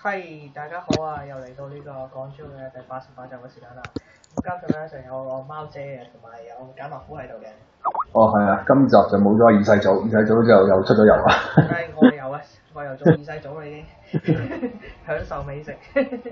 係，大家好啊！又嚟到呢個港珠嘅第88集嘅時間啦。咁今日咧就有我貓姐嘅，同埋有簡麥夫喺度嘅。 哦，係啊，今集就冇咗二世祖，二世祖就又出咗遊啦。 係，我有啊，我又做二世祖啦已經，享受美食。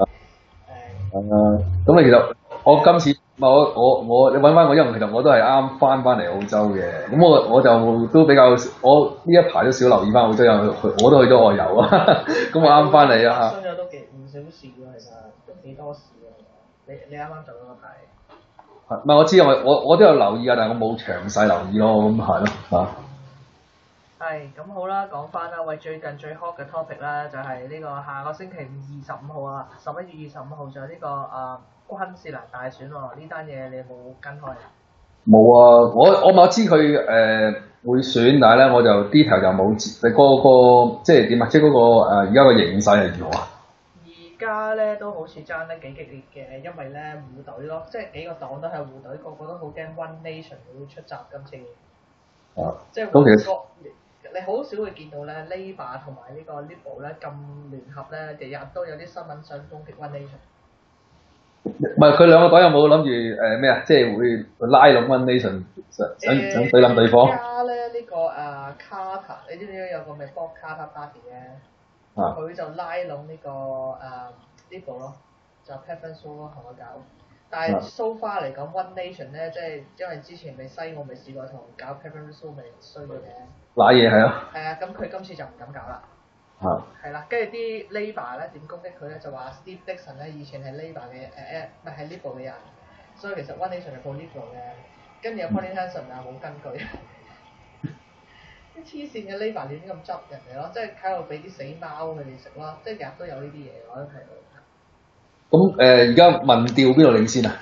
咁啊，其實我今次你揾翻我，因為其實我都係啱翻嚟澳洲嘅，咁我就都比較，我呢一排都少留意翻澳洲，因為我都去咗外遊啊，咁我啱翻嚟啊發生咗都唔少事喎，其實都幾多事喎。你啱啱做咗個題。 唔係我知啊，我都有留意啊，但係我冇詳細留意咯，咁係咯嚇。 係，咁好啦，講翻啦，喂，最近最 hot 嘅 topic 咧，就係呢個下個星期五25號啊，11月25號就係呢個昆士蘭大選喎，呢單嘢你有冇跟開啊？ 冇啊，我知佢會選，但係咧我就 detail 就冇知，你個即係點啊？即係嗰個而家個形勢係如何啊？ 而家咧都好似爭得幾激烈嘅，因為咧互隊咯，即係幾個黨都係互隊，個個都好驚 One Nation 會出閘今次。 啊， 即係咁其實你好少會見到咧 Labour 同埋呢個 Liberal 咧咁聯合咧，日日都有啲新聞想攻擊 One Nation。 唔係佢兩個黨有冇諗住咩啊？即係會拉攏 One Nation，想對冧對方。 而家咧呢個Carter，你知唔知有個咩 Bob Carter Party 咧？佢就拉攏呢個Liberal 咯，就 Pepper 咯同佢搞。但係 so far 嚟講 One Nation 咧，即係因為之前西澳未試過同搞 Pepper 咪衰咗嘅。 揦嘢係啊。 係啊，咁佢今次就唔敢搞啦。係啦，跟住啲 Labour 咧點攻擊佢咧？就話 Steve Dixon 咧以前係 Labour 嘅唔係 Liberal 嘅人，所以其實 One Nation 係 pro Liberal 嘅。跟住有 Pauline Hanson 啊冇根據，啲黐線嘅 Labour 亂咁執人哋咯，即係喺度俾啲死貓佢哋食咯，即係日日都有呢啲嘢，我都睇到。 咁而家民調邊度領先啊？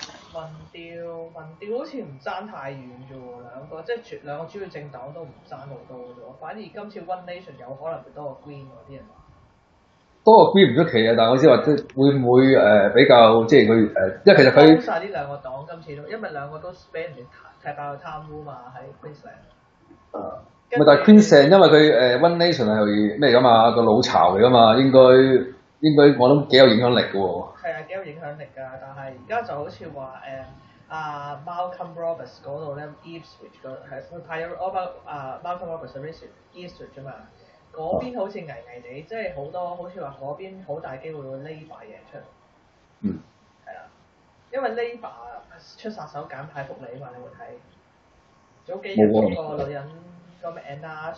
民調好似唔爭太遠啫喎，兩個即係兩個主要政黨都唔爭好多啫喎，反而今次 One Nation 有可能會多個 Green 喎，啲人話。多個 Green 唔出奇啊，但係我先話即係會唔會比較即係佢因為其實佢幫曬呢兩個黨今次都，因為兩個都俾人哋踢爆去貪污嘛喺 Queensland。 但係 Queensland 因為佢One Nation 係咩㗎嘛，個老巢嚟㗎嘛，應該我諗幾有影響力㗎喎。 係啊，幾有影響力㗎，但係而家就好似話Malcolm Roberts 嗰度咧 Ipswich 係佢派咗 Malcolm Roberts 嘅 Ipswich 啫嘛，嗰邊好似危危地，即係好多好似話嗰邊好大機會會 Labour 贏出。係啦，因為 Labour 出殺手鐧派福利嘛，你會睇。早幾日嗰個女人個咩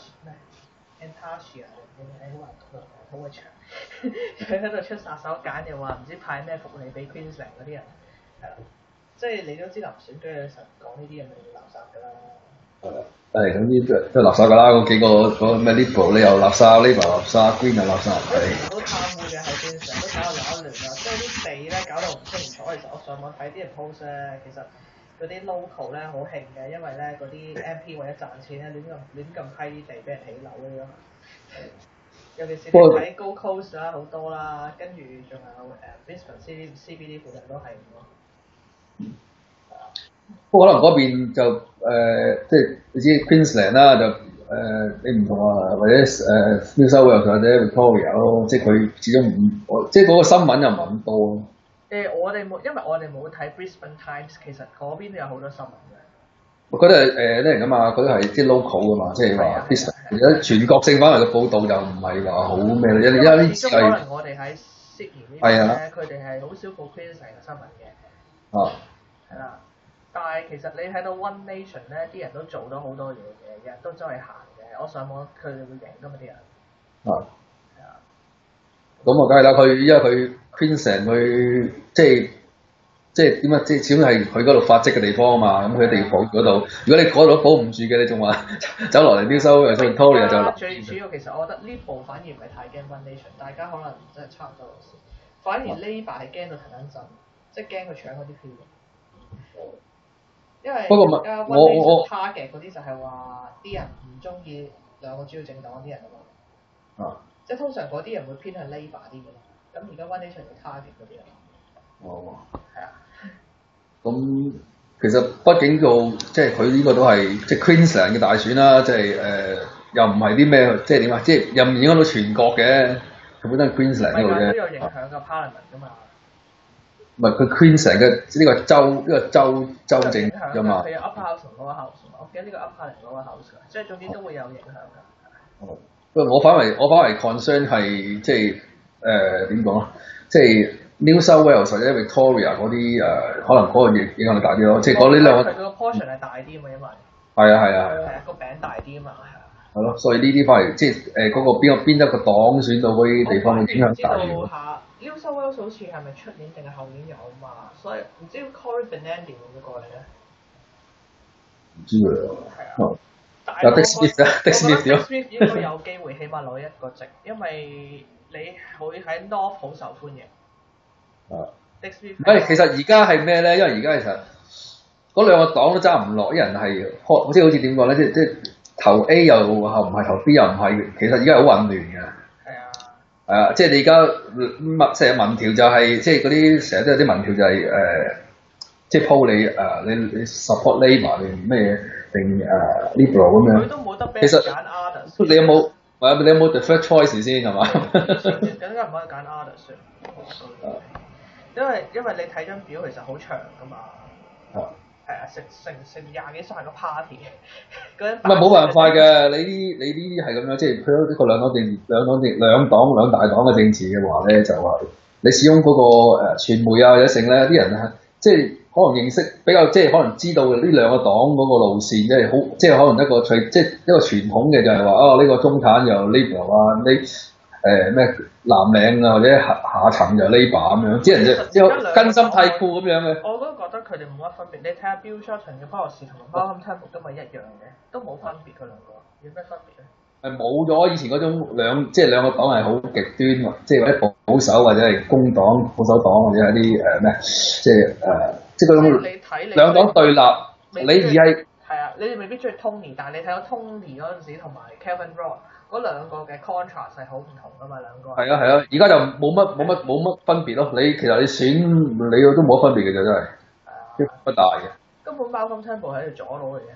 Antasia 好鬼長，佢喺度出殺手鐧，又話唔知派咩福利俾 Queensland 嗰啲人，係啦，即係你都知林選舉有時講呢啲嘢咪垃圾㗎啦。 係總之都垃圾㗎啦，嗰幾個咩 Liberal 你又垃圾 ，Labour 垃圾 ，Green 又垃圾。 好貪污嘅喺 Queensland 都搞到一亂啦，即係啲地咧搞到唔清唔楚。其實我上網睇啲人 post 咧，其實嗰啲 local 咧好興嘅，因為咧嗰啲 MP 為咗賺錢咧亂咁批啲地俾人起樓嗰啲咯。尤其是你睇 Gold Coast 啦好多啦，跟住仲有Brisbane CBD 附近都係咁咯。 不過可能嗰邊就即係你知 Queensland 啦，就你唔同啊，或者New South Wales 或者 Victoria 咯，即係佢始終唔即係嗰個新聞又唔係咁多咯。 我哋冇，因為我哋冇睇 Brisbane Times， 其實嗰邊都有好多新聞嘅。 嗰啲係咩嚟㗎嘛？嗰啲係即係 local 㗎嘛，即係話 Brisbane。而家全國性反為嘅報導就唔係話好咩啦，因為呢次係可能我哋喺 Sydney 呢邊咧，佢哋係好少報 Queensland 嘅新聞嘅。係啦，但係其實你睇到 One Nation 咧，啲人都做咗好多嘢嘅，日日都周圍行嘅。我上網佢哋會贏㗎嘛啲人。係啊。 咁啊，梗係啦，因為佢 Queensland 佢即係點啊？即係始終係佢嗰度發跡嘅地方啊嘛，咁佢一定要保嗰度。如果你嗰度都保唔住嘅，你仲話走落嚟啲收又上 Victoria 就最主要其實我覺得呢部反而唔係太驚 One Nation， 大家可能真係差唔多路線。反而 Labour 係驚到騰騰震，即係驚佢搶嗰啲票。因為而家 One Nation target 嗰啲就係話啲人唔中意兩個主要政黨啲人啊嘛。即係通常嗰啲人會偏向 Labour 啲嘅，咁而家 One Nation 係 target 嗰啲人。係啊。 咁其實畢竟即係佢呢個都係即係 Queensland 嘅大選啦，即係又唔係啲咩即係點啊？即係又唔影響到全國嘅。 佢本身 Queensland 嗰度都啫。 有影響個 Parliament 㗎嘛。 唔係佢 Queensland 嘅呢個州政㗎嘛。 佢有 Upper House 同 Lower House 嘛，我記得呢個 Upper 定 Lower House 㗎，即係總之都會有影響㗎。 哦，不過我反為 concern 係即係點講啊？即係 New South Wales 或者 Victoria 嗰啲可能嗰個影響力大啲咯。即係嗰呢兩個佢個 portion 係大啲嘛，因為係啊個餅大啲啊嘛，係啊。 係咯，所以呢啲反而即係嗰個邊一個黨選到嗰啲地方嘅影響大啲。 知道下 New South Wales 好似係咪出年定係後年有嘛？所以唔知 Cory Bernardi 會唔會過嚟咧？ 唔知佢係啊。 有 Dick Smith 啊，Dick Smith 點？ Dick Smith 應該有機會起碼攞一個席，因為你會喺 North 好受歡迎。Dick Smith 唔係，其實而家係咩咧？因為而家其實嗰兩個黨都爭唔落，啲人係即係好似點講咧？即投 A 又唔係，投 B 又唔係，其實而家係好混亂嘅。 係啊。 係啊，即係你而家成日民調就係、即係嗰啲成日都有啲民調就係、即係鋪你 support Labour 定咩定Liberal 咁樣。 佢都冇得俾人揀 others。 你有冇？你有冇 deferred choice 先係嘛？ 梗係唔可以揀 others。因為你睇張表其實好長㗎嘛。係啊，成廿幾30個 party， 唔係冇辦法嘅，你呢啲係咁樣，即係佢一個兩大黨嘅政治嘅話咧，就話你始終嗰個傳媒啊或者成咧，啲人即係可能認識比較，即係可能知道呢兩個黨嗰個路線，即係好，即係可能一個即係一個傳統嘅就係話呢個中產又 Liberal 啊，咩藍領啊或者下層就 Labour 咁樣，啲人就根深蒂固咁樣嘅。 我都覺得佢哋冇乜分別。你睇下 Bill Shorten 嘅 policy 同 Malcolm Turnbull 都咪一樣嘅，都冇分別佢兩個，有咩分別咧？ 冇咗以前嗰種兩個黨係好極端，即係或者保守或者係工黨、保守黨或者係啲咩，即係嗰種兩黨對立。你而係係啊，你哋未必中意 Tony， 但係你睇到 Tony 嗰陣時同埋 Kevin Rudd 嗰兩個嘅 contrast 係好唔同㗎嘛，兩個。係啊，而家就冇乜分別咯。其實你選你都冇乜分別嘅啫，真係。係啊。不大嘅。根本 Malcolm Turnbull 喺度左佬嚟嘅。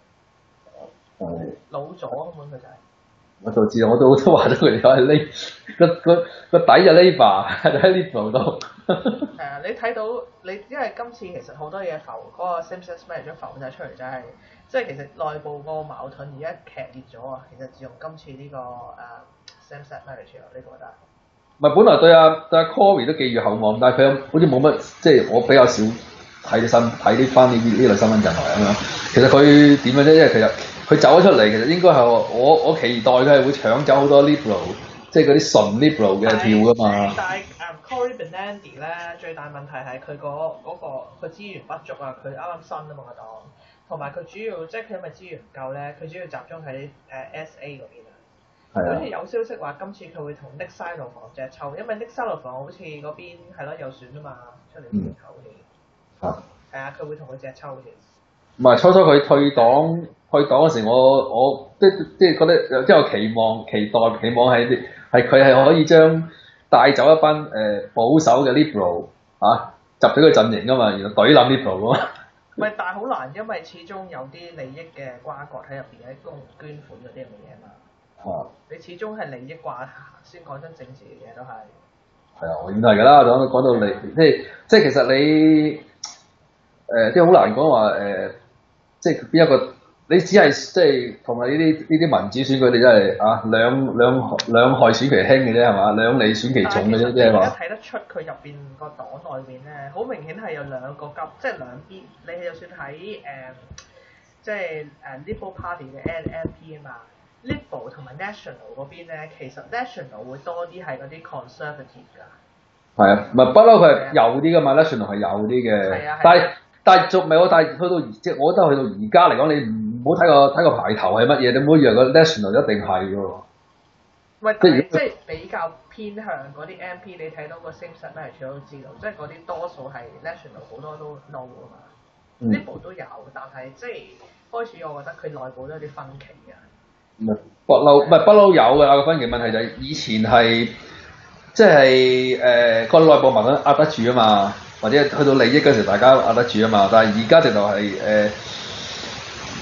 老左根本佢就係。 我就知道，我都話咗佢哋係個底就 Labour 喺 Liberal 度。 係啊，你睇到因為今次其實好多嘢浮嗰個 same-sex marriage 浮晒出嚟，即係其實內部個矛盾而家劇烈咗啊！其實自從今次呢個same-sex marriage 呢個得。 唔係本來對阿 Cory 都寄予厚望，但係佢好似冇乜，即係我比較少睇啲翻呢類新聞人來咁樣。其實佢點樣啫？因為其實佢走咗出嚟，其實應該係我期待佢係會搶走好多 Liberal， 即係嗰啲純 Liberal 嘅票噶嘛。 但係Cory Bernardi 咧最大問題係佢嗰個佢資源不足啊！佢啱啱新啊嘛個黨，同埋佢主要即係佢因為資源唔夠咧，佢主要集中喺SA 嗰邊啊。好似有消息話今次佢會同 Nick Xylophone 隻抽，因為 Nick Xylophone 好似嗰邊係咯有選啊嘛，出嚟選頭嘅。係啊，佢會同佢隻抽嘅。 唔係初佢退黨嗰時，我即係覺得即係期望係佢係可以將帶走一班保守嘅 Liberal 集咗個陣營噶嘛，然後懟冧 Liberal 噶嘛。 唔係，但係好難，因為始終有啲利益嘅瓜葛喺入邊，喺捐款嗰啲咁嘅嘢嘛。你始終係利益掛先講真政治嘅嘢都係。係啊，永遠係㗎啦。講到利，即係其實你即係好難講話即係邊一個？你只係即係同埋呢啲民主選舉，你真係兩害選其輕嘅啫係嘛？兩利選其重嘅啫，即係話。 而家睇得出佢入邊個黨內邊咧，好明顯係有兩個即係兩邊。你就算喺即係Liberal Party 嘅 NMP 啊嘛。Liberal 同埋 National 嗰邊咧，其實 National 會多啲係嗰啲 conservative 㗎。係啊， 唔係不嬲佢係右啲㗎嘛 ，National 係右啲嘅。但係仲未我，但係去到即係我覺得去到而家嚟講，你唔好睇個排頭係乜嘢，你唔好以為個 National 一定係㗎喎。 喂，即係比較偏向嗰啲 MP，你睇到個 same-sex marriage 都知道，即係嗰啲多數係 National 好多都 no 㗎嘛。Liberal 都有，但係即係開始我覺得佢內部都有啲分歧嘅。 不嬲有嘅個分歧問題就係以前係即係個內部矛盾壓得住啊嘛，或者去到利益嗰時大家壓得住啊嘛，但係而家直頭係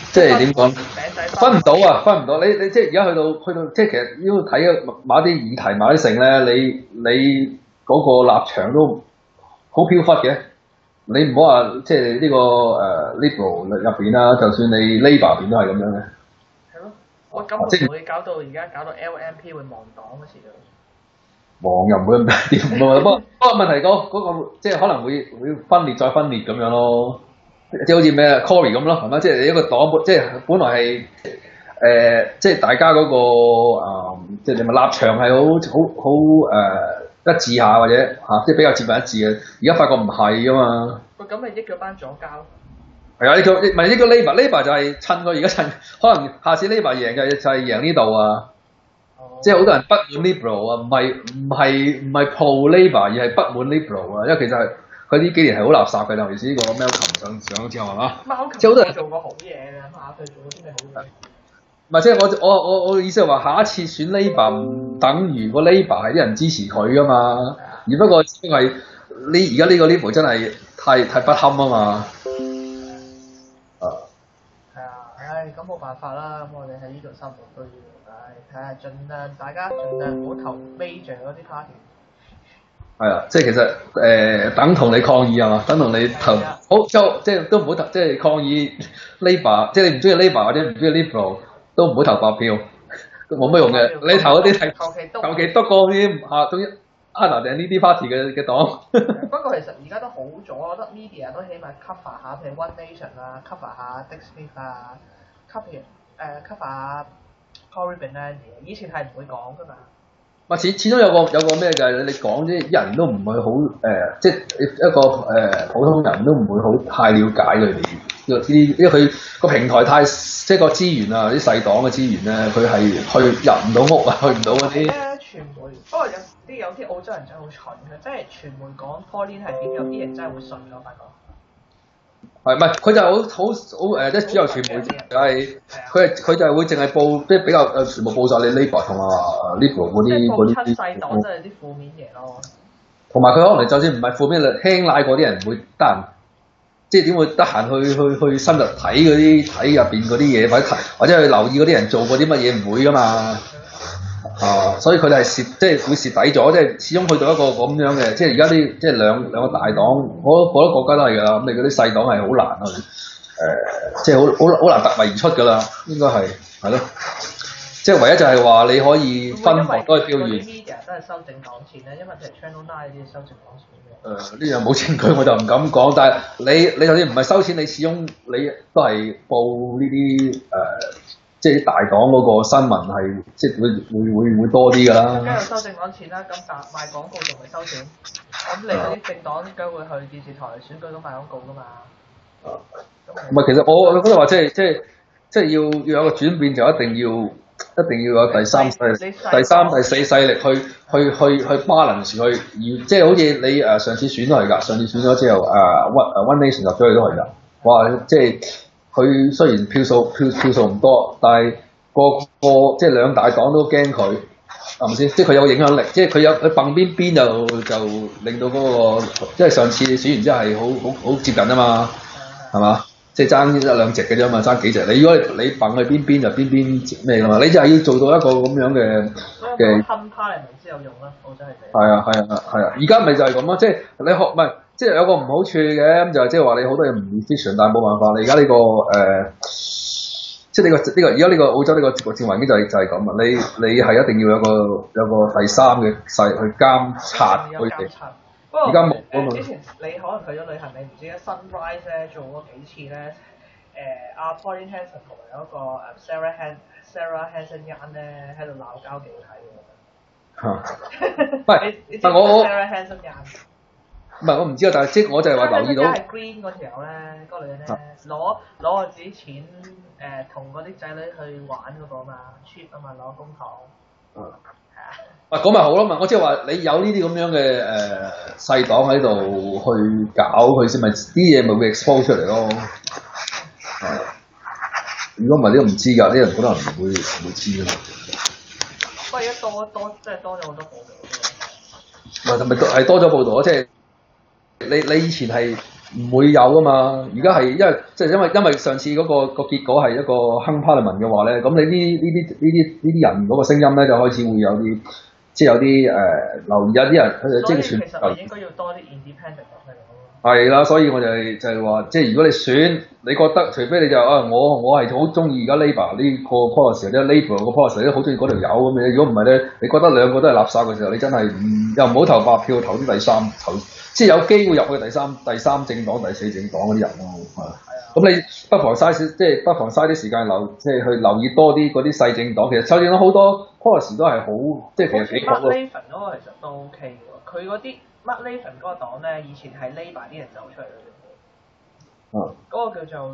即係點講？ 餅仔分唔到啊，分唔到。你即係而家去到，即係其實要睇某啲議題、某啲性咧，你嗰個立場都好飄忽嘅。你唔好話即係呢個Liberal 入邊啦，就算你 Labour 入邊都係咁樣嘅。 係咯，我咁會唔會搞到而家搞到 LNP 會亡黨嗰時就？ 亡又唔會咁掂喎，不過問題嗰個即係可能會分裂再分裂咁樣咯，即係好似咩 Tory 咁咯，係咪？即係一個黨即係本來係即係大家嗰個即係你咪立場係好一致下或者即係比較接近一致嘅，而家發覺唔係㗎嘛。 喂，咁咪益咗班左膠？ 係啊，呢個唔係呢個 Labour 就係趁佢而家趁，可能下次 Labour 贏嘅就係贏呢度啊。即係好多人不滿 Liberal 啊，唔係 pro Labour 而係不滿 Liberal 啊，因為其實佢呢幾年係好垃圾嘅，尤其是呢個 Malcolm 上咗之後係嘛？ 即係好多人做過好嘢嘅，下佢做咗啲咩好嘢？ 唔係即係我嘅意思係話，下一次選 Labour 唔等於個 Labour 係啲人支持佢噶嘛，而不過只係而家呢個 level 真係太不堪啊嘛。 係啊，唉，咁冇辦法啦，咁我哋喺呢度生活都要。睇下大家盡量唔好投 major 嗰啲 party。 係啊，即係其實等同你抗議係嘛？等同你投好即係都唔好投，即係抗議 Labour， 即係你唔中意 Labour 或者唔中意 Liberal 都唔好投白票，都冇乜用嘅。你投嗰啲係求其篤過啲總之 Anna 定呢啲 party 嘅黨。 不過其實而家都好咗，我覺得 media 都起碼 cover 下，譬如 One Nation 啊 ，cover 下 Dick Smith 啊 ，cover 下 Tory Benani， 以前係唔會講噶嘛。始終有個咩嘅，你講啲人都唔會好即係一個普通人都唔會好太了解佢哋呢啲，因為佢個平台太即係個資源啊，啲細黨嘅資源咧，佢係入唔到屋啊，去唔到嗰啲。傳媒不過有啲澳洲人真係好蠢嘅，即係傳媒講 Pauline 係點，有啲人真係會信我發覺。係唔係？佢就好即係主流傳媒就係佢就係會淨係報即係比較全部報晒你 Labour 同Liberal 嗰啲親細黨，即係啲負面嘢咯。同埋佢可能就算唔係負面，輕奶嗰啲人會得閒，即係點會得閒去深入睇入邊嗰啲嘢，或者去留意嗰啲人做過啲乜嘢，唔會噶嘛。所以佢哋係蝕，即係會蝕底咗，即係始終去到一個咁樣嘅，即係而家啲即係兩個大黨，好多國家都係㗎啦。咁你嗰啲細黨係好難去即係好難突圍而出㗎啦。應該係咯，即係唯一就係話你可以分薄多啲票源。media 都係收政黨錢咧，因為譬如 Channel 9啲收政黨錢嘅。呢樣冇證據我就唔敢講，但係你就算唔係收錢，你始終你都係報呢啲即係啲大黨嗰個新聞係，即係會多啲㗎啦。梗係收政黨錢啦，咁賣廣告仲係收錢。咁你嗰啲政黨應該會去電視台選舉都賣廣告㗎嘛。唔係，其實我覺得話即係要有個轉變，就一定要有第三第四勢力去 balance 去，即係好似你上次選都係㗎，上次選咗之後One Nation 入咗去都係㗎。哇！即係。佢雖然票數唔多，但係個即係兩大黨都驚佢，係咪先？即係佢有影響力，即係佢蹦邊就令到嗰個，即係上次選完之後係好接近啊嘛，係嘛？即係爭一兩席嘅啫嘛，爭幾席。你如果你蹦去邊就邊咩㗎嘛？你就係要做到一個咁樣嘅。分派嚟先有用啦，我真係。係啊！而家咪就係咁咯，即係你學唔係。即係有個唔好處嘅，咁就係即係話你好多嘢唔 efficient，但係冇辦法。你而家呢個即係呢個而家呢個澳洲呢個政治環境就係咁啊！你係一定要有個第三嘅勢去監察佢哋。而家冇啊嘛。之前你可能去咗旅行，你唔知咧 Sunrise 咧做過幾次咧？阿 Pauline Hanson 同埋有一個Sarah Hanson Young 咧喺度鬧交幾好睇喎。唔係，我 Sarah Hanson Young。唔係我唔知啊，但係即係我就係話留意到。係 Green 嗰條友咧，嗰個女人咧攞我自己錢同嗰啲仔女去玩嗰個嘛 ，trip 啊嘛，攞公帑。係啊。咁咪好咯嘛！我即係話你有呢啲咁樣嘅細黨喺度去搞佢先，咪啲嘢咪會 expose 出嚟咯。如果唔係，你都唔知㗎，啲人好多人唔會知㗎嘛。不過而家即係多咗好多報導。唔係係多咗報導，即係。你以前係唔會有噶嘛。而家係因為上次嗰個結果係一個亨帕利文嘅話咧，咁你呢啲人嗰個聲音咧就開始會有啲即係有啲留意，有啲人佢就即係其實我應該要多啲 independent 落去咯。 係啦，所以我就係話，即係如果你選，你覺得除非你就我係好中意而家 Labour 呢個 policy 咧 ，Labour 個 policy 咧好中意嗰條友咁嘅。如果唔係咧，你覺得兩個都係垃圾嘅時候，你真係又唔好投白票，投啲第三投，即係有機會入去第三政黨、第四政黨嗰啲人咯。係啊，咁你不妨嘥啲時間即係去留意多啲嗰啲細政黨。其實細政黨好多 policy 都係好，即係其實幾好咯。 Labour 嗰個其實都 OK 喎，佢嗰啲。Mark Latham 嗰個黨咧，以前係 Labour 啲人走出嚟嘅。嗰個叫做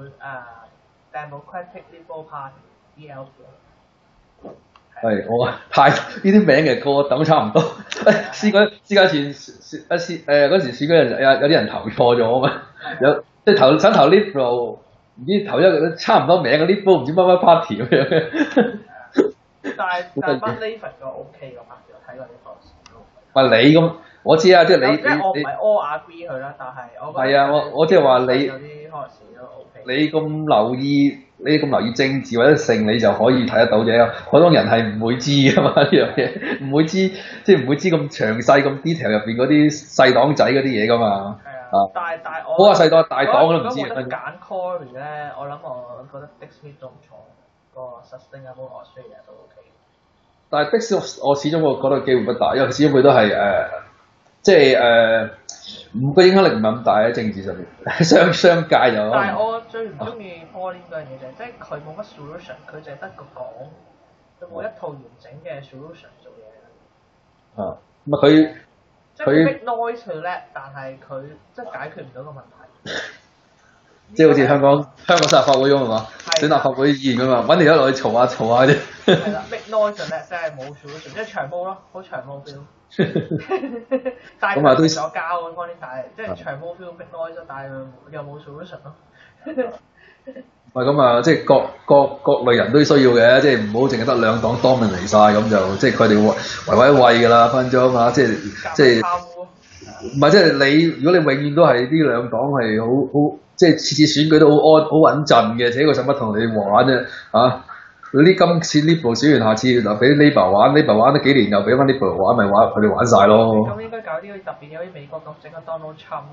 Democratic Liberal Party（DLP）。 係我太呢啲名嘅個等差唔多。試過前嗰時試過有啲人投錯咗啊嘛，有即係想投 Liberal， 唔知投一個差唔多名嘅 Liberal 唔知乜乜 Party 咁樣嘅。 但係 Mark Latham 個 OK 個 party， 我睇過啲 post。 唔係你咁。我知啊，即係你我唔係 all agree 佢啦，但係我覺得係啊，我即係話你有啲開始都 OK。 你咁留意政治或者性，你就可以睇得到啫。普通人係唔會知㗎嘛呢樣嘢，唔會知即係唔會知咁詳細咁 detail 入邊嗰啲細黨仔嗰啲嘢㗎嘛。係啊，但係我好話細黨大黨我都唔知。 如果我揀 Tory 咧，我諗我覺得 Dick Smith 都唔錯，個 Sustainable Australia 都 OK。但係 Dick Smith 我始終覺得機會不大，因為始終佢都係即係個影響力唔係咁大喺政治上面，商界就。 但係我最唔中意 Pauline 嗰樣嘢就係，即係佢冇乜 solution，佢淨係得個講，佢冇一套完整嘅 solution 做嘢。 啊，咁佢即係佢 make noise 佢叻，但係佢即係解決唔到個問題。 即係好似香港立法會咁係嘛？選立法會議員㗎嘛，揾條友落去嘈下啫。 係啦，make noise 佢叻，真係冇 solution，即係長毛咯，好長毛 feel。但係佢咗交咁嗰啲，但係即係長毛 feel make noise，但係又冇 solution 咯。 唔係咁啊，即係各類人都需要嘅，即係唔好淨係得兩黨當命嚟晒咁就，即係佢哋圍㗎啦，分咗嘛，即係唔係即係你，如果你永遠都係呢兩黨係好，即係次選舉都好穩陣嘅，這個使乜同你玩啫嚇？嗰啲今次 Liberal 選完，下次就俾 Labour 玩，Labour 玩咗幾年又俾翻 Liberal 玩，咪玩佢哋玩晒咯。 咁應該搞啲特別有啲美國咁整個 Donald Trump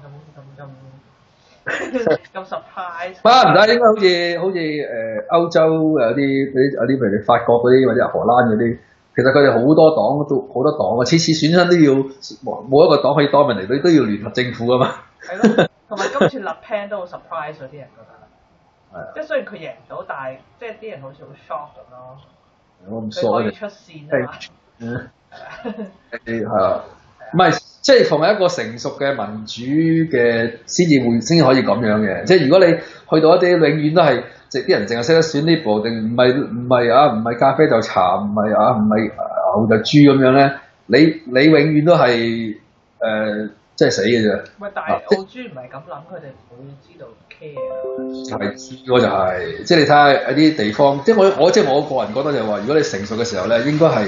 咁 surprise。 唔得，應該好似歐洲有啲譬如法國嗰啲或者荷蘭嗰啲，其實佢哋好多黨啊，次選親都要冇一個黨可以 dominate，你都要聯合政府噶嘛。 係咯，同埋今次 Le Pen 都好 surprise 嗰啲人覺得。即係雖然佢贏唔到，但係即係啲人好似好 shock 咁咯。佢可以出線啊嘛。 係啊，唔係即係同埋一個成熟嘅民主嘅先至可以咁樣嘅。即係如果你去到一啲永遠都係啲人淨係識得選呢部，定唔係咖啡就茶，唔係牛就豬咁樣咧，你永遠都係即係死嘅啫。 喂，但係澳豬唔係咁諗，佢哋唔會知道 care。 係知嗰就係，即係你睇下有啲地方，即係我個人覺得就係話，如果你成熟嘅時候咧，應該係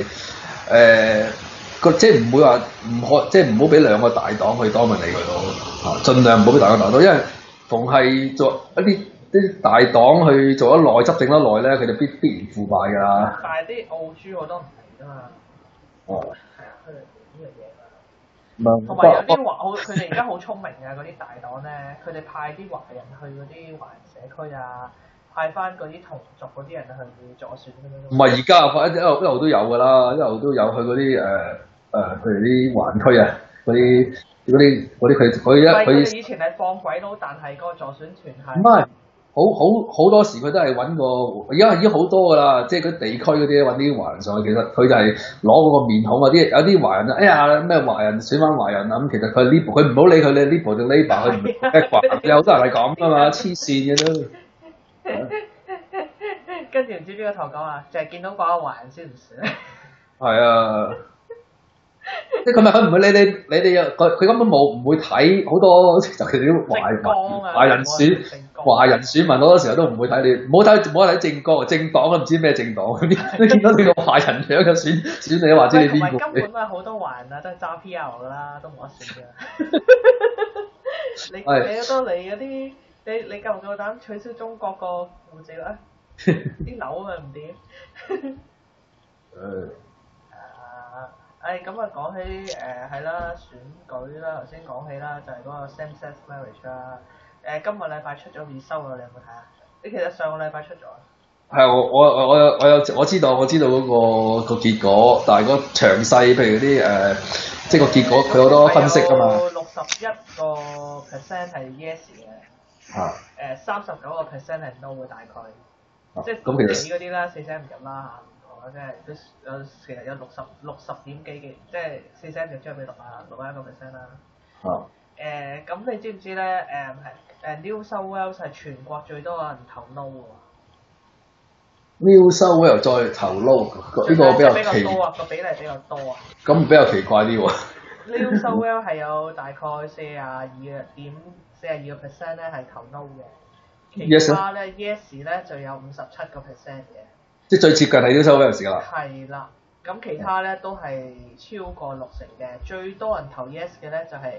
即係唔會話即係唔好俾兩個大黨去當民你佢咯，盡量唔好俾大黨，因為逢係做一啲大黨去做得耐、執政得耐咧，佢哋必然腐敗㗎啦。 但係啲澳豬好多唔嚟㗎嘛。哦。係啊，佢哋呢樣嘢。同埋有啲佢哋而家好聰明嘅嗰啲大黨咧，佢哋派啲華人去嗰啲華人社區啊，派翻嗰啲同族嗰啲人去助選咁樣。唔係而家一路都有㗎啦，一路都有去嗰啲佢哋啲華人區啊，嗰啲佢以前係放鬼佬，但係嗰個助選團係。 唔係。好多時佢都係揾個，而家已經好多㗎啦，即係佢地區嗰啲揾啲華人上去，其實佢就係攞嗰個面孔啊！有啲華人啊，哎呀咩華人選翻華人啊咁，其實佢係 Liberal，佢唔好理佢你 Liberal 定 Labour，佢唔係華，有好多人係咁㗎嘛，黐線嘅都。 跟住唔知邊個頭講啊，就係見到嗰個華人先唔選。 係啊。即係佢唔會理你哋，佢根本唔會睇好多，尤其是啲華人選民好多時候都唔會睇你，唔好睇政綱，政黨都唔知咩政黨，你見到你個華人樣嘅選你，或者你邊個？ 根本都係好多華人啊，都係揸 PR 㗎啦，都冇得選㗎。 你覺得你嗰啲你夠唔夠膽取消中國個護照啊？啲樓咪唔掂。咁啊講起係啦選舉啦，頭先講起啦，就係、是、嗰個 same-sex marriage 啦。今個禮拜出咗 result 啦，你有冇睇啊？你其實上個禮拜出咗。 係我知道嗰個結果，但係嗰詳細譬如啲即係個結果佢好多分析㗎嘛。61% 係 yes 嘅。39% 係 no 嘅大概。即係本地嗰啲啦，4捨5入啦嚇，即係都有其實有60點幾，即係4捨5入將佢61%啦。咁你知唔知咧？New South Wales 係全國最多人投 no 喎。 New South Wales 再投 no， 呢個比較多啊，個比例比較多啊。 咁比較奇怪啲喎。 New South Wales 係有大概42%咧係投 no 嘅，其他咧 yes 咧就有57%嘅。即係最接近係 New South Wales 㗎啦。 係啦，咁其他咧都係超過60%嘅，最多人投 yes 嘅咧就係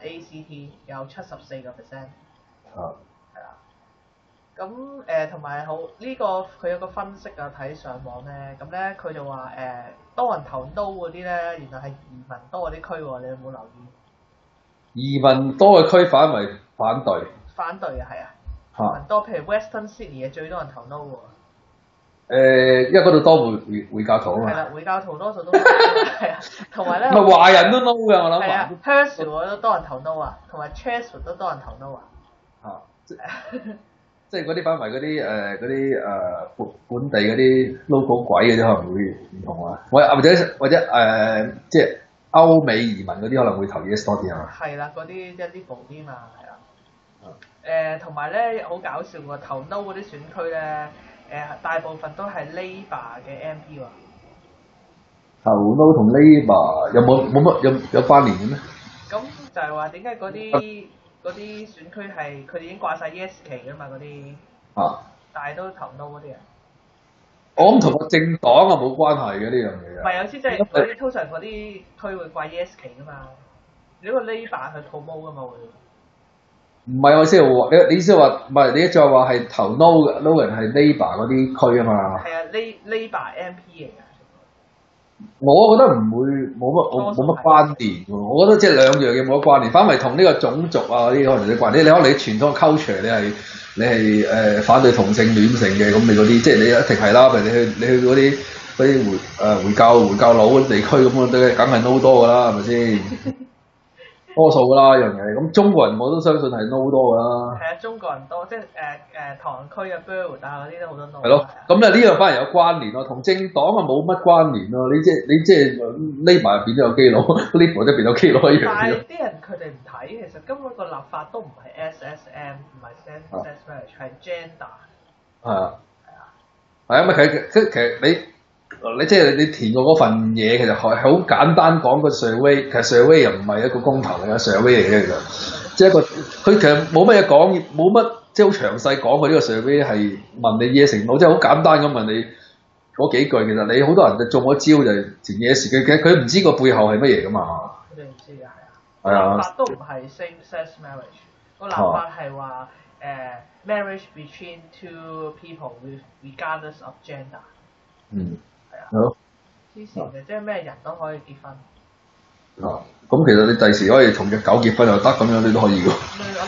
ACT 有74%。係啦。咁同埋好呢個佢有個分析啊，睇上網咧，咁咧佢就話多人投 no 嗰啲咧，原來係移民多嗰啲區喎，你有冇留意？ 移民多嘅區反為反對。 反對啊，係啊。移民多，譬如 Western Sydney 係最多人投 no 喎。 因為嗰度多回教徒啊嘛。 係啦，回教徒多數都係啊，同埋咧。唔係華人都 no 㗎，我諗。 係啊 Hurstville 都多人投 no 啊，同埋 Chatswood 都多人投 no 啊。 即係嗰啲反為嗰啲本地嗰啲 local 鬼嗰啲可能會唔同啊，或者即係歐美移民嗰啲可能會投 yes 多啲啊嘛。係啦， 嗰啲一啲步啲嘛，係啊。同埋咧好搞笑喎，投 no 嗰啲選區咧，大部分都係 Labour 嘅 MP 喎。 投 no 同 Labour 有關聯嘅咩？ 咁就係話點解嗰啲選區係佢哋已經掛晒 yes 旗㗎嘛嗰啲，但係都投 no 嗰啲人。 我諗同個政黨啊冇關係嘅呢樣嘢。 唔係有時即係嗰啲通常嗰啲區會掛 yes 旗㗎嘛，如果 Labour 去 promote 㗎嘛會。唔係我先話你意思話唔係你再話係投 no 人係 Labour 嗰啲區啊嘛。 係啊，Labour MP 嚟㗎。 我覺得唔會冇乜關聯喎，我覺得即係兩樣嘢冇乜關聯，反為同呢個種族啊嗰啲可能有啲關聯。你可能你傳統 culture 你係反對同性戀性嘅，咁你嗰啲即係你一定係啦。譬如你去嗰啲回教佬地區咁樣，梗係 no 多㗎啦，係咪先？多數㗎啦，一樣嘢。咁中國人我都相信係 no 多㗎啦。係啊，中國人多，即係唐區啊、Burwood 啊嗰啲都好多 no。 係咯，咁啊呢樣反而有關聯咯，同政黨啊冇乜關聯咯。你即係匿埋入邊都有基佬，呢部都變咗基佬一樣。 但係啲人佢哋唔睇，其實根本個立法都唔係 SSM， 唔係 same-sex marriage，係 gender。係啊。係啊，咪其實你即係你填過嗰份嘢，其實係好簡單講個 survey， 其實 survey 又唔係一個公投嚟嘅 survey 嚟嘅，其實即係一個佢其實冇乜嘢講，冇乜即係好詳細講佢呢個 survey 係問你 yes 定 no，即係好簡單咁問你嗰幾句。其實你好多人就中咗招就填 yes，其實佢唔知個背後係乜嘢㗎嘛。佢哋唔知㗎，係啊。 立法都唔係 same-sex marriage， 個立法係話marriage between two people regardless of gender。 好。 黐線嘅，即係咩人都可以結婚。 咁其實你第時可以同隻狗結婚又得，咁樣你都可以喎。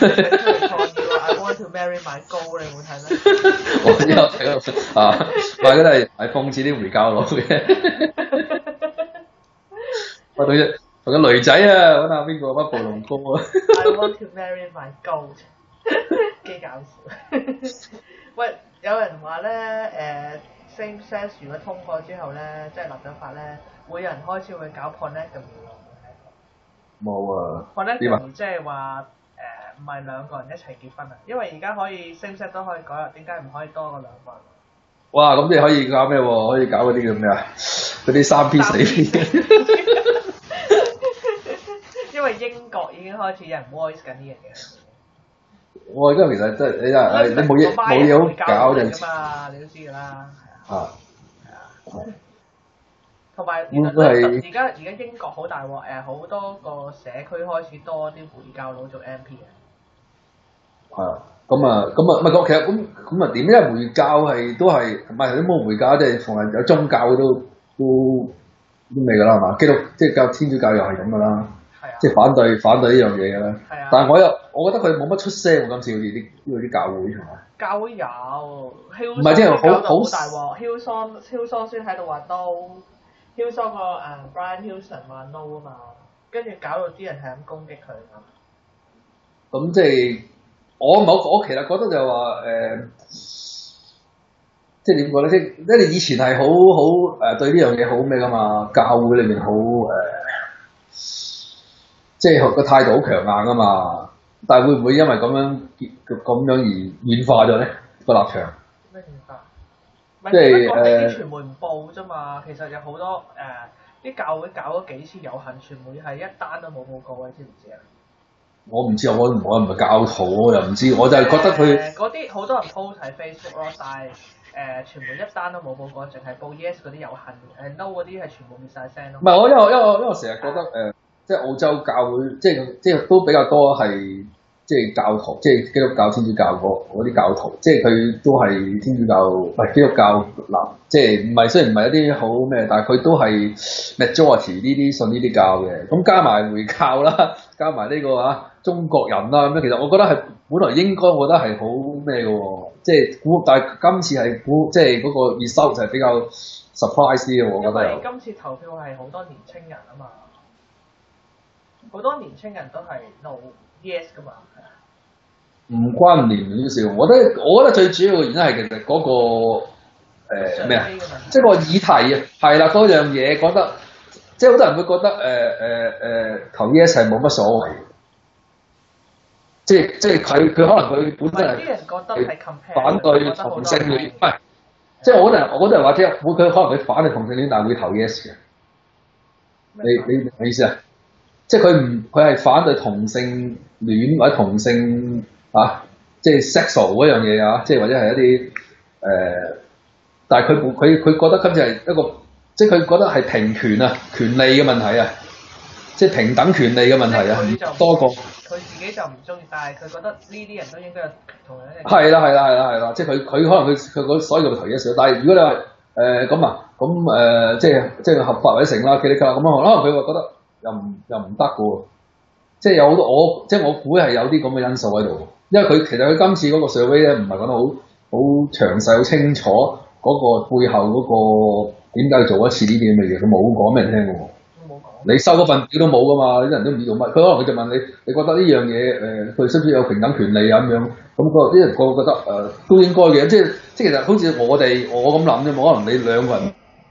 I want to marry my goat， 你有冇睇咩？ 我有睇啊，但係嗰啲係諷刺啲回教佬嘅。我同個女仔啊，揾下邊個乜暴龍哥啊。 I want to marry my goat， 幾搞笑。喂，有人話咧same-sex 如果通過之後咧，即係立咗法咧，會有人開始會搞 polygamy 喎。 冇啊。 polygamy 即係話唔係兩個人一齊結婚啊，因為而家可以 same-sex 都可以改啊，點解唔可以多過兩個人？ 哇！咁你可以搞咩喎？可以搞嗰啲叫咩啊？嗰啲3P 4P。 因為英國已經開始有人 voice 緊呢樣嘢。 我而家其實真係你冇嘢好搞就㗎嘛，你都知㗎啦。 啊。 同埋而家英國好大鑊好多個社區開始多啲回教佬做 MP 啊。 係啊，唔係講其實咁點？因為回教係都係唔係啲冇回教，即係逢係有宗教都咩㗎啦，係嘛？基督即係教天主教又係咁㗎啦，即係反對呢樣嘢㗎啦。 係啊。 但係我覺得佢冇乜出聲喎，今次好似啲教會係嘛？ 教會有， 唔係即係好大鑊，Hillsong 先喺度話 no，Hillsong 個Brian Hilson 話 no 啊嘛，跟住搞到啲人係咁攻擊佢嘛。 咁即係我其實覺得就係話即係點講咧？即係你以前係好對呢樣嘢好咩㗎嘛？教會裏面好即係個態度好強硬㗎嘛。但係會唔會因為咁樣而軟化咗咧個立場？ 咩軟化？ 即係啲傳媒唔報啫嘛。其實有好多啲教會搞咗幾次遊行，傳媒係一單都冇報過，你知唔知啊？ 我唔知，我唔係教徒，我又唔知，我就係覺得佢嗰啲好多人 post 喺 Facebook 咯，但係傳媒一單都冇報過，淨係報 yes 嗰啲遊行，no 嗰啲係全部滅晒聲咯。 唔係我因為我成日覺得即係澳洲教會即係都比較多係即係教徒，即係基督教、天主教嗰啲教徒，即係佢都係天主教唔係基督教嗱，即係唔係雖然唔係一啲好咩，但係佢都係 majority 呢啲信呢啲教嘅，咁加埋回教啦，加埋呢個中國人啦咁樣，其實我覺得係本來應該，我覺得係好咩嘅喎，即係但係今次係即係嗰個 result 就係比較 surprise 啲嘅，我覺得。 因為今次投票係好多年青人啊嘛，好多年青人都係 no yes 噶嘛。 唔關年齡事，我覺得最主要嘅原因係其實嗰個咩啊，即係個議題啊，係啦嗰樣嘢覺得，即係好多人會覺得投 yes 係冇乜所謂，即係佢可能佢本身啲人覺得係反對同性戀，唔係，即係我覺得或者佢可能佢反對同性戀，但係會投 yes 嘅。你咩意思啊？即係佢係反對同性戀或者同性。即係 sexual 嗰樣嘢啊，即係或者係一啲但係佢覺得今次係一個，即係佢覺得係平權啊、權利嘅問題啊，即係平等權利嘅問題啊，多過佢自己就唔中意，但係佢覺得呢啲人都應該有同樣嘅。 係啦，即係佢可能佢所以佢提一少，但係如果你話咁即係合法或者成啦，佢哋咁可能佢話覺得又唔得嘅喎，即係有好多我估係有啲咁嘅因素喺度。因為其實佢今次嗰個 survey 咧唔係講得好詳細、好清楚嗰個背後嗰個點解要做一次呢啲咁嘅嘢，佢冇講俾人聽嘅喎。冇講。你收嗰份表都冇㗎嘛，啲人都唔知做乜。佢可能佢就問你，你覺得呢樣嘢佢需唔需要有平等權利啊咁樣？咁啲人個個覺得都應該嘅，即係其實好似我咁諗啫嘛，可能你兩個人。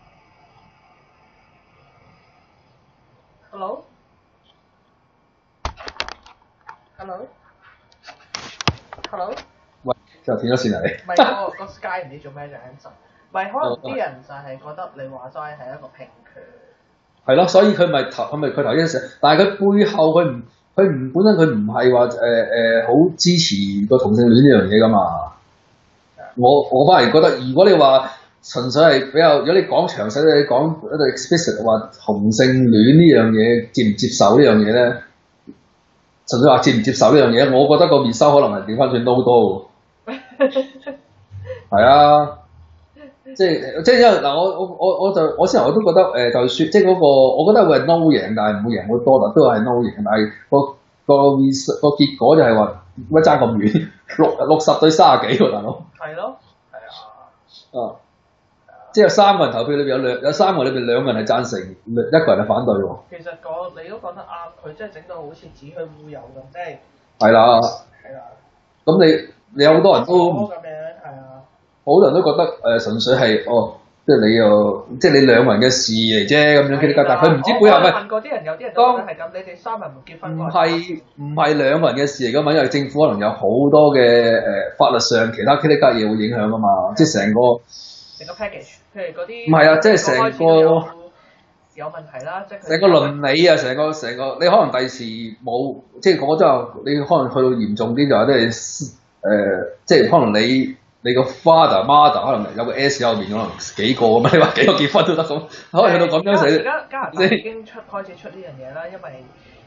Hello。 喂，就斷咗線嚟。 唔係個 Sky 唔知做咩就 answer，唔係可能啲人就係覺得你話齋係一個平權。係咯，所以佢咪投一時，但係佢背後佢本身佢唔係話好支持個同性戀呢樣嘢㗎嘛。我反而覺得，如果你話純粹係比較，如果你講詳細啲，你講一個 explicit 話同性戀呢樣嘢接唔接受呢樣嘢咧？純粹話接唔接受呢樣嘢，我覺得個面收可能係調翻轉都多喎。係啊，即係因為嗱，我先頭我都覺得就算即係嗰個，我覺得會係 no 贏，但係唔會贏好多，但都係 no 贏。但係個結果就係話乜爭咁遠，60對30幾喎，大佬。 係咯，係啊。 即係3個人投票裏邊有3個裏邊2個人係贊成，1個人係反對喎。 其實你都講得啱，佢真係整到好似子虛烏有咁，即係。 係啦。係啦。咁你有好多人都咁樣係啊。 好多人都覺得純粹係即係你兩個人嘅事嚟啫咁樣，但係佢唔知背後咪。我問過啲人，有啲人都覺得係咁，你哋3人唔結婚。唔係兩個人嘅事嚟㗎嘛，因為政府可能有好多嘅法律上其他其他嘢會影響㗎嘛，即係成個 package， 譬如嗰啲。唔係啊，即係成個有問題啦，即係成個倫理啊，成個你可能第時冇，即係我真係你可能去到嚴重啲就係即係可能你個 father mother 可能有個 S 後面可能幾個咁，你話幾個結婚都得咁，可能去到咁樣死。 而家加拿大已經開始出呢樣嘢啦，因為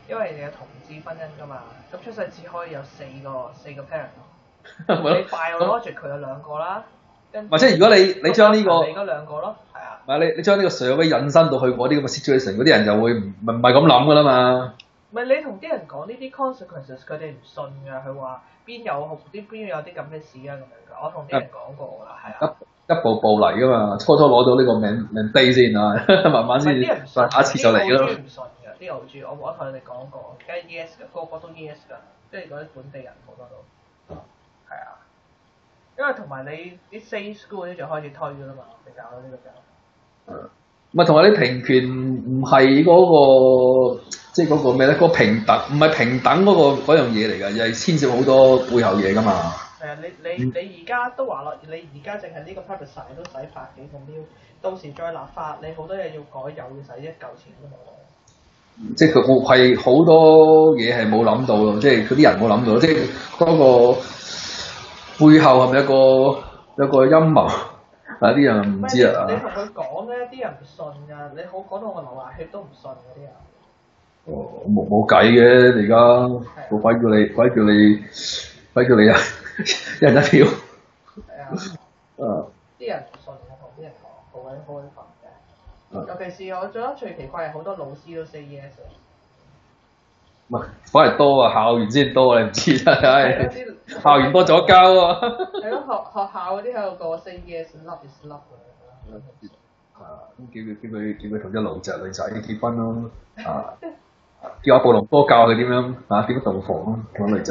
因為你有同志婚姻㗎嘛，咁出世只可以有四個 parent 咯。 咪咯你 biologic 佢有兩個啦，跟或者如果你將呢個你嗰兩個咯，係啊。 唔係你將呢個 survey 引申到去嗰啲咁嘅 situation，嗰啲人就會唔係咁諗㗎啦嘛。 唔係你同啲人講呢啲 consequences，佢哋唔信㗎。佢話邊有啲咁嘅事啊咁樣㗎。我同啲人講過啦，係啊。 一步步嚟㗎嘛，初攞到呢個命低先啊，慢慢先啲人唔信， 下一次就嚟㗎咯。 啲澳豬唔信㗎，啲澳豬我同你哋講過，梗係 yes 㗎，個個都 yes 㗎，即係嗰啲本地人好多都係啊。因為同埋你啲 safe school 啲就開始推㗎啦嘛，你搞到呢個就。 唔係同埋你平權唔係嗰個，即係嗰個咩咧？嗰個平等唔係平等嗰樣嘢嚟㗎，又係牽涉好多背後嘢㗎嘛。 係啊，你而家都話咯，你而家淨係呢個 purpose 都使百幾個 mil，到時再立法，你好多嘢要改，又要使一嚿錢都冇。 即係佢係好多嘢係冇諗到咯，即係嗰啲人冇諗到，即係嗰個背後係咪有個陰謀？啊！啲人唔知啊。 你同佢講咧，啲人唔信㗎。你好講到我流牙血都唔信嗰啲人。 哦，冇計嘅，而家個鬼叫你啊！一人一票。 係啊。啲人唔信我同啲人講，好鬼開放嘅。尤其是我覺得最奇怪係好多老師都 say yes。 唔係，反而多啊！校園先多啊！你唔知真係。校園多咗交啊！ 係咯，學校嗰啲喺度個 say yes，love is love 㗎。 咁叫佢同啲老隻女仔結婚咯。叫阿暴龍哥教佢點樣點樣洞房咯，同女仔。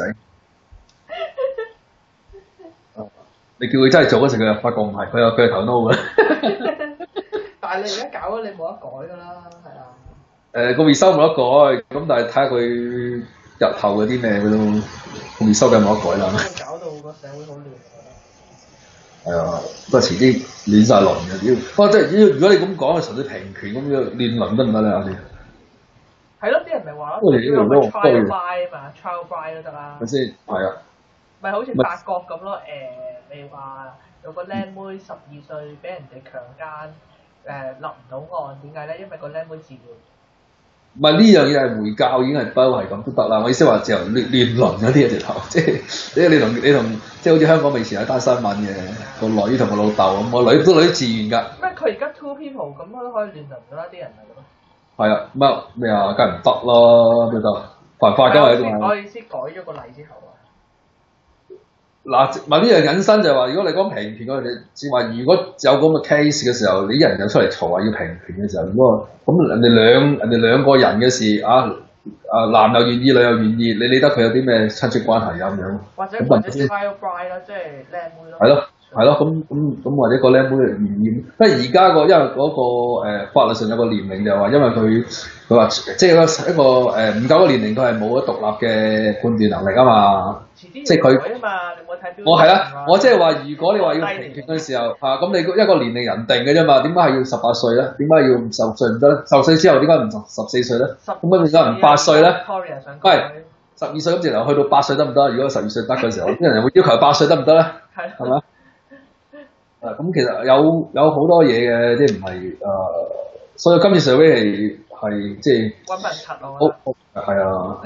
你叫佢真係做嗰時，佢又發覺唔係，佢又頭腦嘅。 但係你而家搞咗，你冇得改㗎啦，係啊。 個回收冇得改，咁但係睇下佢日後嗰啲咩嘅咯，回收嘅冇得改啦。 搞到個社會好亂。 係啊，不過遲啲亂晒龍嘅，不過即係如果你咁講，係純粹平權咁樣亂倫得唔得咧？阿先。係咯，啲人咪話咯，呢個 trial by 啊嘛 ，trial by 都得啦。 咪先？係啊。 咪好似法國咁咯，你話有個僆妹12歲俾人哋強姦，立唔到案，點解咧？因為個僆妹自願。 唔係呢樣嘢係回教已經係包係咁都得啦。我意思話就亂倫嗰啲嘢直頭，即係你同即係好似香港以前有單新聞嘅個女同個老豆咁，個女都自願㗎。 咩？佢而家 two people 咁都可以亂倫㗎啦，啲人係咁。 係啊，咩啊？梗係唔得啦，都得犯法㗎嘛。 我意思改咗個例之後啊。 嗱，呢樣引申就係話，如果你講平權嗰樣嘢，即係話如果有咁嘅 case 嘅時候，你一人有出嚟嘈話要平權嘅時候，如果咁人哋兩個人嘅事男又願意，女又願意，你理得佢有啲咩親戚關係咁樣？或者 trial by 啦，即係靚妹咯。 係咯，咁或者個靚妹願意，因為而家因為嗰個法律上有個年齡就係話，因為佢話即係一個唔夠個年齡，佢係冇咗獨立嘅判斷能力啊嘛。即係佢啊嘛，你冇睇標準。我係啦，我即係話，如果你話要平權嘅時候咁你一個年齡人定嘅啫嘛，點解係要18歲咧？點解要10歲唔得咧？10歲之後點解唔14歲咧？咁點解唔8歲咧？係12歲咁直頭去到8歲得唔得？如果12歲得嘅時候，啲人會要求8歲得唔得咧？係咪？咁其實有好多嘢嘅，即係唔係所以今次 survey 係即係揾笨柒咯。 係啊。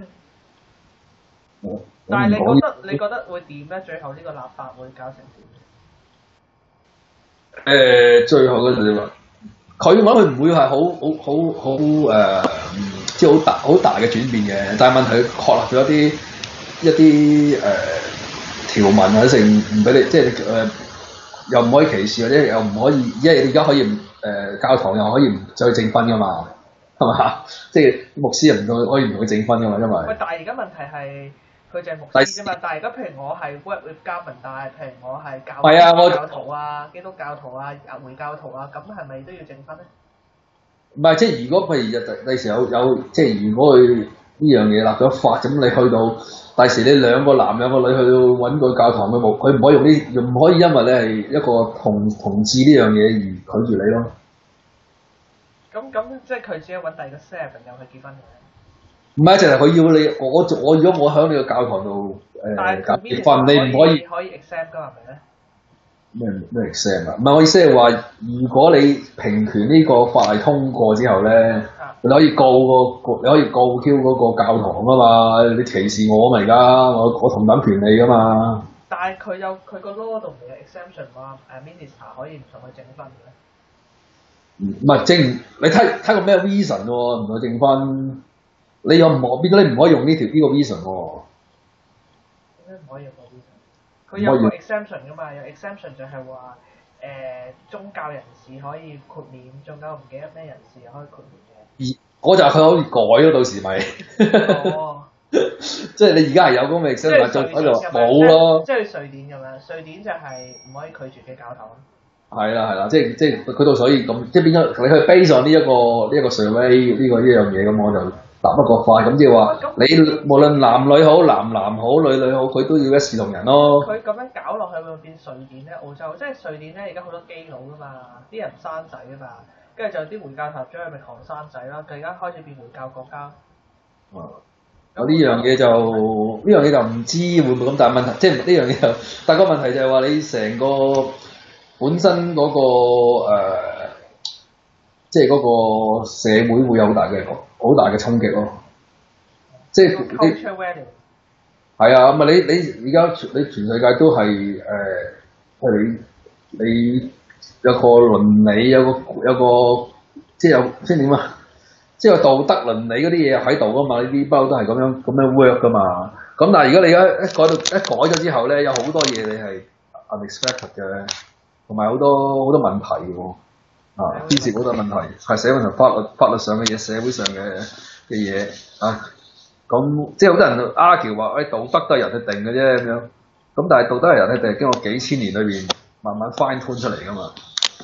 但係你覺得會點咧？最後呢個立法會搞成點？ 最後嗰陣話，佢講佢唔會係即係好大嘅轉變嘅，但係問題佢確立咗一啲條文或者成唔俾你，即係又唔可以歧視，或者又唔可以，因為你而家可以教堂又可以唔再證婚噶嘛，係嘛？即係牧師又可以唔同佢證婚噶嘛，因為。喂，但係而家問題係。佢就係牧師啫嘛，但係而家譬如我係 work with government，但係譬如我係教徒啊、基督教徒啊、回教徒啊，咁係咪都要證婚咧？唔係，即係如果譬如第時有即係如果佢呢樣嘢立咗法，咁你去到第時你兩個男兩個女去到揾個教堂，佢唔可以唔可以因為你係一個同志呢樣嘢而拒絕你咯。咁即係佢只係揾第二個 seven 又去結婚嘅。唔係，就係佢要你我如果我喺你個教堂度結婚，你唔可以 accept 㗎係咪咧？咩 accept 啊？唔係，我意思係話，如果你平權呢個法例通過之後咧， 你可以告 Q 嗰個教堂啊嘛，你歧視我咪而家，我同等權利噶嘛。 但係佢個 law 度唔係有 exemption 話minister 可以唔同佢證婚嘅。 唔係證，你睇個咩 reason 喎？唔同佢證婚，你又唔變咗你唔可以用呢個 reason 喎。 點解唔可以用個 reason？佢有個 exemption 噶嘛，有 exemption 就係話宗教人士可以豁免，仲有唔記得咩人士又可以豁免嘅。 嗰就係佢可以改咯，到時咪。 哦。 即係你而家係有嗰個 exemption，但係就冇咯。 即係瑞典咁樣，瑞典就係唔可以拒絕嘅教堂。 係啦，即係佢到所以咁，即係變咗你去 base 上呢一個 survey 呢樣嘢咁，我就立一個法咁，即係話你無論男女好，男好，女好，佢都要一視同仁咯。 佢咁樣搞落去會變瑞典咧？澳洲即係瑞典咧，而家好多基佬噶嘛，啲人生仔啊嘛，跟住就啲回教徒將佢咪狂生仔啦，佢而家開始變回教國家。 呢樣嘢就唔知會唔會咁，但係問題即係呢樣嘢就，但係個問題就係話你成個本身嗰個即係嗰個社會會有好大嘅衝擊咯。即係你係啊，咁啊你而家你全世界都係你有個倫理有個即係點啊？即係道德倫理嗰啲嘢喺度噶嘛？呢啲不嬲都係咁樣 work 噶嘛。咁但係如果你而家一改咗之後咧，有好多嘢你係 unexpected 嘅，同埋好多問題嘅喎。牽涉好多問題，係社會同法律上嘅嘢，社會上嘅嘢啊。咁即係好多人 argue 話，道德都係人去定嘅啫咁樣。咁但係道德係人去定，經過幾千年裏邊慢慢 fine tune 出嚟噶嘛。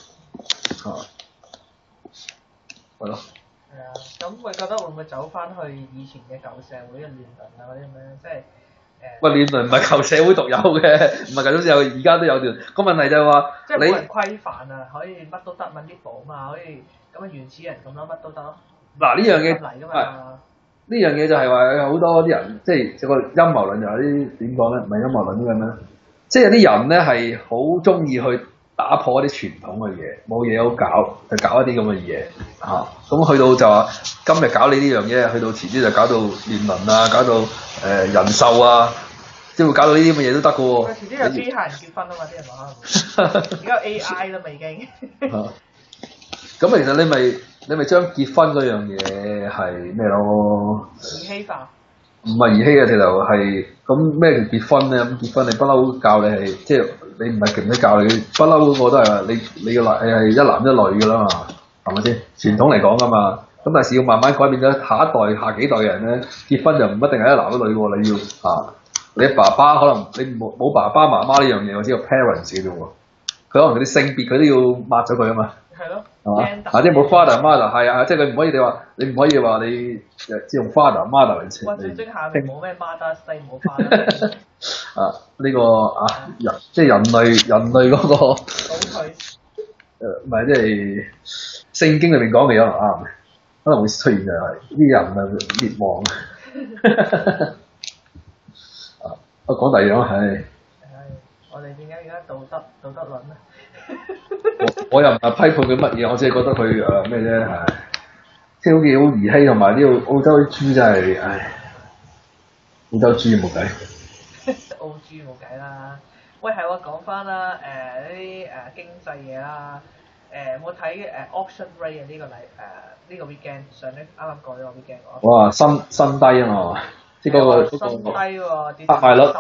係咯。 係啊，咁你覺得會唔會走翻去以前嘅舊社會嘅亂倫啊嗰啲咁樣？即係喂，亂倫唔係舊社會獨有嘅，唔係舊都有，而家都有段。個問題就係話， 即係冇人規範啊，可以乜都得，揾啲寶嘛，可以咁啊原始人咁咯，乜都得咯。 嗱呢樣嘢嚟㗎嘛。 呢樣嘢就係話有好多啲人，即係有個陰謀論，就係啲點講咧？唔係陰謀論咁樣，即係有啲人咧係好中意去打破一啲傳統嘅嘢，冇嘢好搞，就搞一啲咁嘅嘢嚇。咁去到就話今日搞你呢樣嘢，去到遲啲就搞到亂倫啊，搞到人獸啊，即係會搞到呢啲咁嘅嘢都得嘅喎。 遲啲有機械人結婚啊嘛，啲人話而家有 AI 啦嘛已經。 咁其實你咪將結婚嗰樣嘢係咩咯？ 兒戲化。唔係兒戲嘅，直頭係咁咩叫結婚咧？咁結婚你不嬲教你係即係你唔係勁啲教你，不嬲嗰個都係話你要係一男一女㗎啦嘛，係咪先？傳統嚟講㗎嘛。咁但係要慢慢改變咗，下一代、下幾代嘅人咧，結婚就唔一定係一男一女喎。你要你爸爸可能你冇爸爸媽媽呢樣嘢，我知個 parents 嘅啫喎。佢可能嗰啲性別佢都要抹咗佢啊嘛。 係咯。 即係冇 father mother 係啊，即係佢唔可以你唔可以話你只用 father mother 嚟稱。 或者即下面冇咩 mother 細冇 father。 呢個即係人類嗰個。 倒退。 唔係即係聖經裏面講嘅有可能啱，可能會出現就係啲人滅亡。我講第二樣係。 我哋點解而家道德論咧？ 我又唔係批判佢乜嘢，我只係覺得佢咩啫，係即係好似好兒戲，同埋呢個澳洲啲豬真係，澳洲豬冇計。 澳豬冇計啦。喂，係我講翻啦，呢啲經濟嘢啦，有冇睇auction rate 呢個 weekend 上咧啱啱過咗個 weekend 哇，新低啊嘛，即係嗰個新低喎，跌拍賣率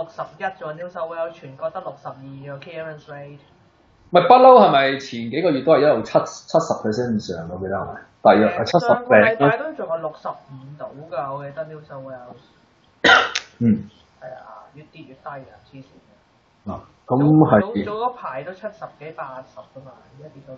61咗 New South Wales 全國得62個 clearance rate。 咪不嬲係咪前幾個月都係一路70% 以上？我記得係咪？大約係70%。上個禮拜都仲有65度㗎，我記得 New South Wales。係啊，越跌越低啊，黐線嘅。咁係。早嗰排都70幾80㗎嘛，而家跌到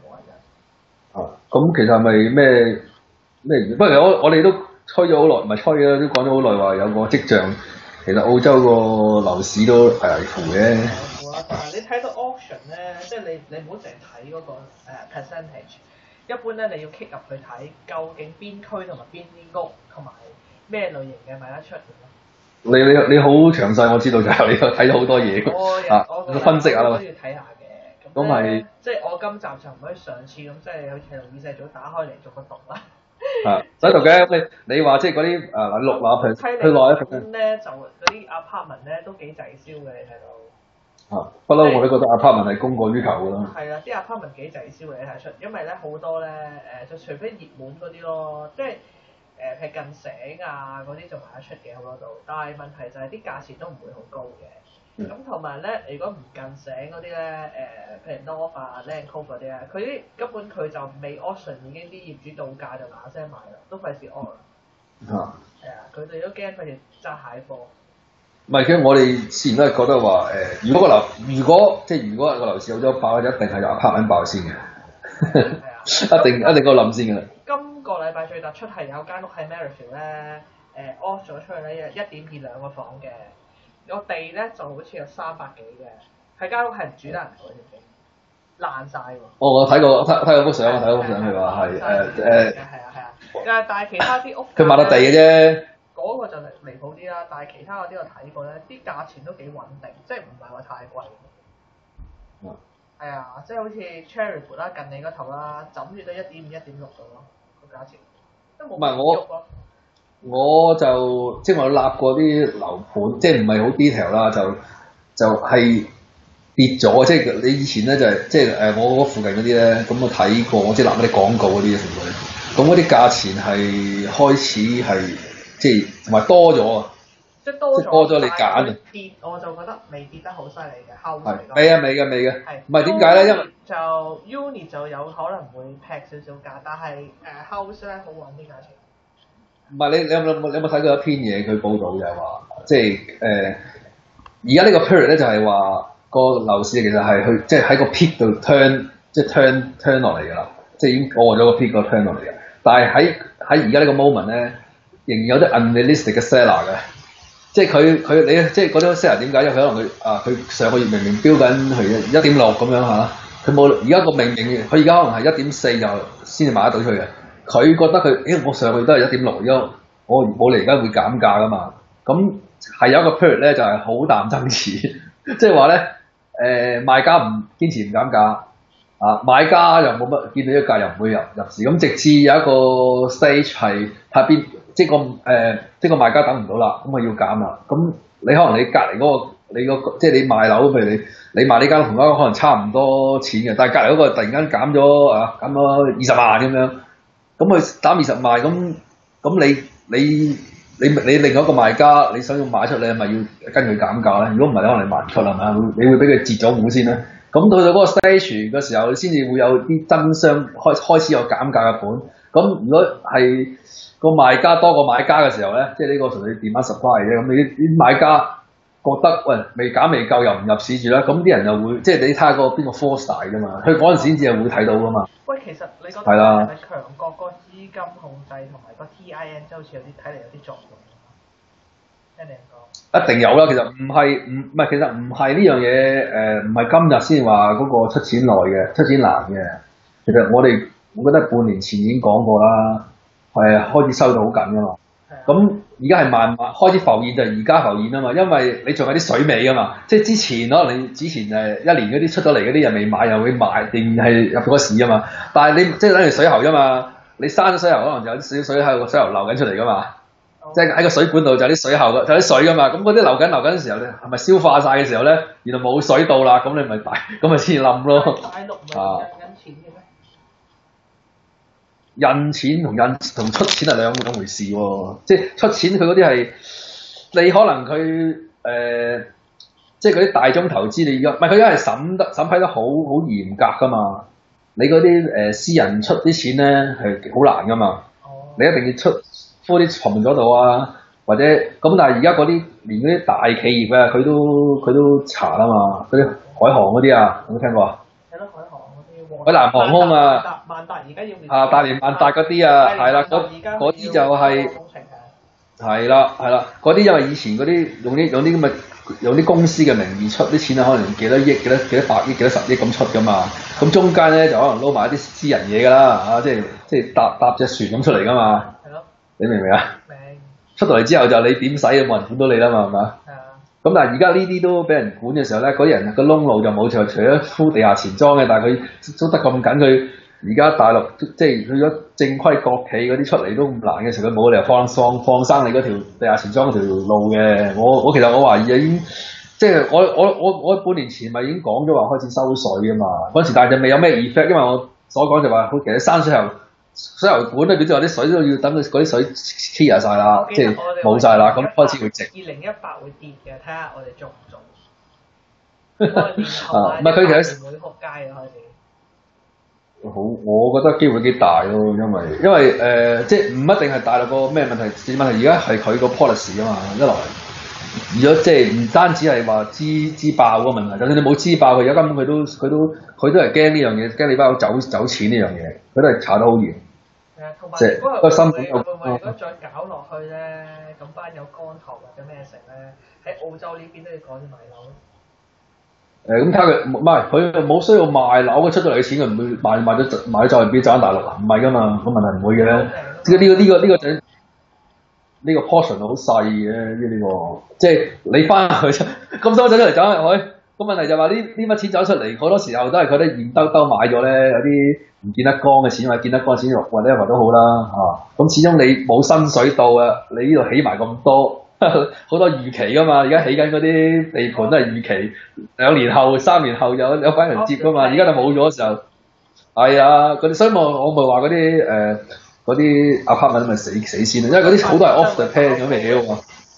61。 咁其實係咪咩？不過我哋都吹咗好耐，唔係吹啊，都講咗好耐話有個跡象，其實澳洲個樓市都危乎嘅。 但係你睇到 auction 咧，即係你唔好淨係睇嗰個percentage。一般咧，你要 click 入去睇，究竟邊區同埋邊啲屋同埋咩類型嘅賣得出嘅咯。 你好詳細，我知道就係你睇咗好多嘢。我分析下啦。 我都要睇下嘅。咁係即係我今集就唔可以上次咁，即係好似同耳仔組打開嚟逐個讀啦。 喺度嘅。你話即係嗰啲六樓佢睇佢內一嚟咧就嗰啲 apartment 咧都幾滯銷嘅，你睇到。 不嬲我都覺得 apartment 係供過於求㗎啦。 係啊，啲 apartment 幾滯銷嘅，你睇得出，因為咧好多咧就除非熱門嗰啲咯，即係譬如近醒啊嗰啲就賣得出嘅好多度，但係問題就係啲價錢都唔會好高嘅。咁同埋咧，如果唔近醒嗰啲咧，譬如 North 啊、Land Cove 嗰啲咧，佢啲根本佢就未 auction 已經啲業主到價就嗱聲賣啦，都費事 auction 啦。係啊，佢哋都驚費事揸蟹貨。 唔係，其實我哋之前都係覺得話如果個樓市有咗爆，一定係由 apartment 爆先嘅。係啊，一定個冧先㗎啦。 今個禮拜最突出係有間屋喺 Merrifield 咧，off 咗出去咧1.2兩個房嘅。個地咧就好似有300幾嘅，係間屋係唔住得人嘅，知唔知？爛晒喎！ 我睇過幅相，佢話係係啊，但係其他啲屋佢買得地嘅啫。 嗰個就離譜啲啦，但係其他嗰啲我睇過咧，啲價錢都幾穩定，即係唔係話太貴。係啊，即係好似 Cherrywood 啦，近你嗰頭啦，枕住都1.5、1.6度咯，個價錢都冇乜喐咯。 我就即係我立過啲樓盤，即係唔係好 detail 啦，就係跌咗。即係你以前咧就係即係我嗰附近嗰啲咧，咁我睇過，即係立嗰啲廣告嗰啲全部。咁嗰啲價錢係開始係即係同埋多咗啊！ 即係多咗你揀啊！ 跌我就覺得未跌得好犀利嘅，後嚟講。 未嘅。唔係點解咧？因為就 Uni 就有可能會劈少少價，但係House 咧好穩啲價錢。 唔係你有冇睇過一篇嘢佢報道就係話，即係而家呢個 period 咧就係話個樓市其實係去即係喺個 peak 度 turn 落嚟㗎啦，即係已經過咗個 peak 個 turn 落嚟嘅。但係喺而家呢個 moment 咧，仍然有啲 unrealistic 嘅 seller 嘅，即係佢你即係嗰啲 seller 點解？因為佢可能佢上個月明明標緊係1.6咁樣嚇，佢冇而家個明佢而家可能係1.4就先至買得到出去嘅。佢覺得我上個月都係1.6，因為我冇嚟而家會減價㗎嘛。咁係有一個 period 咧，就係好淡爭持，即係話咧賣家唔堅持唔減價，買家又冇乜見到一價又唔會入市。咁直至有一個 stage 係下邊，即係個賣家等唔到啦，咁佢要減啦。咁你可能你隔離嗰個即係你賣樓，譬如你賣呢間同間可能差唔多錢嘅，但係隔離嗰個突然間減咗20萬咁樣。咁佢打20萬，咁你另外一個賣家，你想要賣出，你係咪要跟佢減價咧？如果唔係，可能你賣唔出係嘛？你會俾佢截咗股先咧。咁到嗰個 stage 嘅時候，你先至會有啲真商開始有減價嘅盤。咁如果係個賣家多過買家嘅時候咧，即係呢個純粹 demand supply 嘅，咁你啲買家覺得未減未夠又唔入市住啦，咁啲人又會即係你睇下邊個 force 大㗎嘛？佢嗰陣時先至係會睇到㗎嘛。 喂，其實你覺得係咪強國個資金控制同埋個 TIN 即係好似有啲睇嚟有啲作用？聽你講。一定有啦，其實唔係呢樣嘢唔係今日先話嗰個出錢難嘅。其實我覺得半年前已經講過啦，係開始收到好緊㗎嘛。咁而家係慢慢開始浮現，就係而家浮現啊嘛，因為你仲有啲水尾啊嘛，即係之前可能你之前1年嗰啲出咗嚟嗰啲又未買又會買，定係入咗市啊嘛。但係你即係等於水喉啫嘛，你閂咗水喉可能就有啲少水喺個水喉流緊出嚟噶嘛，即係喺個水管度就有啲水喉就有啲水噶嘛。咁嗰啲流緊嘅時候咧，係咪消化晒嘅時候咧，原來冇水到啦，咁你咪咁咪先冧咯。 大陸唔係印錢嘅咩？ 印錢同出錢係兩回事喎，即係出錢佢嗰啲係你可能佢即係嗰啲大宗投資你而家唔係佢而家係審批得好嚴格噶嘛，你嗰啲私人出啲錢咧係好難噶嘛，你一定要出啲從嗰度啊，或者咁，但係而家嗰啲連嗰啲大企業啊佢都查啦嘛，嗰啲海航嗰啲啊有冇聽過啊？海南航空啊， 萬達而家要大連萬達嗰啲啊，係啦，嗰啲就係係啦，嗰啲因為以前嗰啲用啲公司嘅名義出啲錢啊，可能幾多億、幾多百億、幾多十億咁出噶嘛，咁中間咧就可能撈埋一啲私人嘢㗎啦，即係搭隻船咁出嚟㗎嘛，係咯，你明唔明啊？明。出到嚟之後就你點使冇人管到你啦嘛，係嘛？咁但係而家呢啲都俾人管嘅時候咧，嗰啲人個窿路就冇，除咗鋪地下錢莊嘅，但係佢租得咁緊， 而家大陸即係去咗正規國企嗰啲出嚟都咁難嘅時候，佢冇理由放生你嗰條地下錢莊嗰條路嘅。我其實我懷疑已經即係我半年前咪已經講咗話開始收水啊嘛。嗰時但係就未有咩 effect，因為我所講就話其實山水喉管裏邊都有啲水都要等佢嗰啲水 clear 晒啦，即係冇晒啦，咁開始會直。 2018會跌嘅，睇下我哋中唔中。 唔係佢其實會撲街嘅開始。 好，我覺得機會幾大咯，因為即係唔一定係大陸個咩問題，問題而家係佢個 policy 啊嘛，一來，如果即係唔單止係話支爆嗰個問題，就算你冇支爆，佢而家根本佢都係驚呢樣嘢，驚你班友走錢呢樣嘢，佢都係查得好嚴。 係啊，同埋即係個新本會唔會如果再搞落去咧，咁班有乾頭或者咩食咧，喺澳洲呢邊都要趕住買樓。 咁睇下佢唔係佢冇需要賣樓，佢出咗嚟嘅錢佢唔會賣咗再俾走翻大陸啊？唔係㗎嘛，個問題唔會嘅。即係呢個 portion 好細嘅呢個，即係你翻去咁多仔出嚟走入去，個問題就話呢筆錢走出嚟，好多時候都係佢哋現兜兜買咗咧，有啲唔見得光嘅錢或者見得光嘅錢或者都好啦嚇。咁始終你冇薪水到啊，你呢度起埋咁多。好多預期㗎嘛，而家起緊嗰啲地盤都係預期2年後、3年後有班人接㗎嘛，而家就冇咗嘅時候，係啊，嗰啲所以我咪話嗰啲 apartment 咪死先，因為嗰啲好多係 off the plan 咁嚟嘅喎。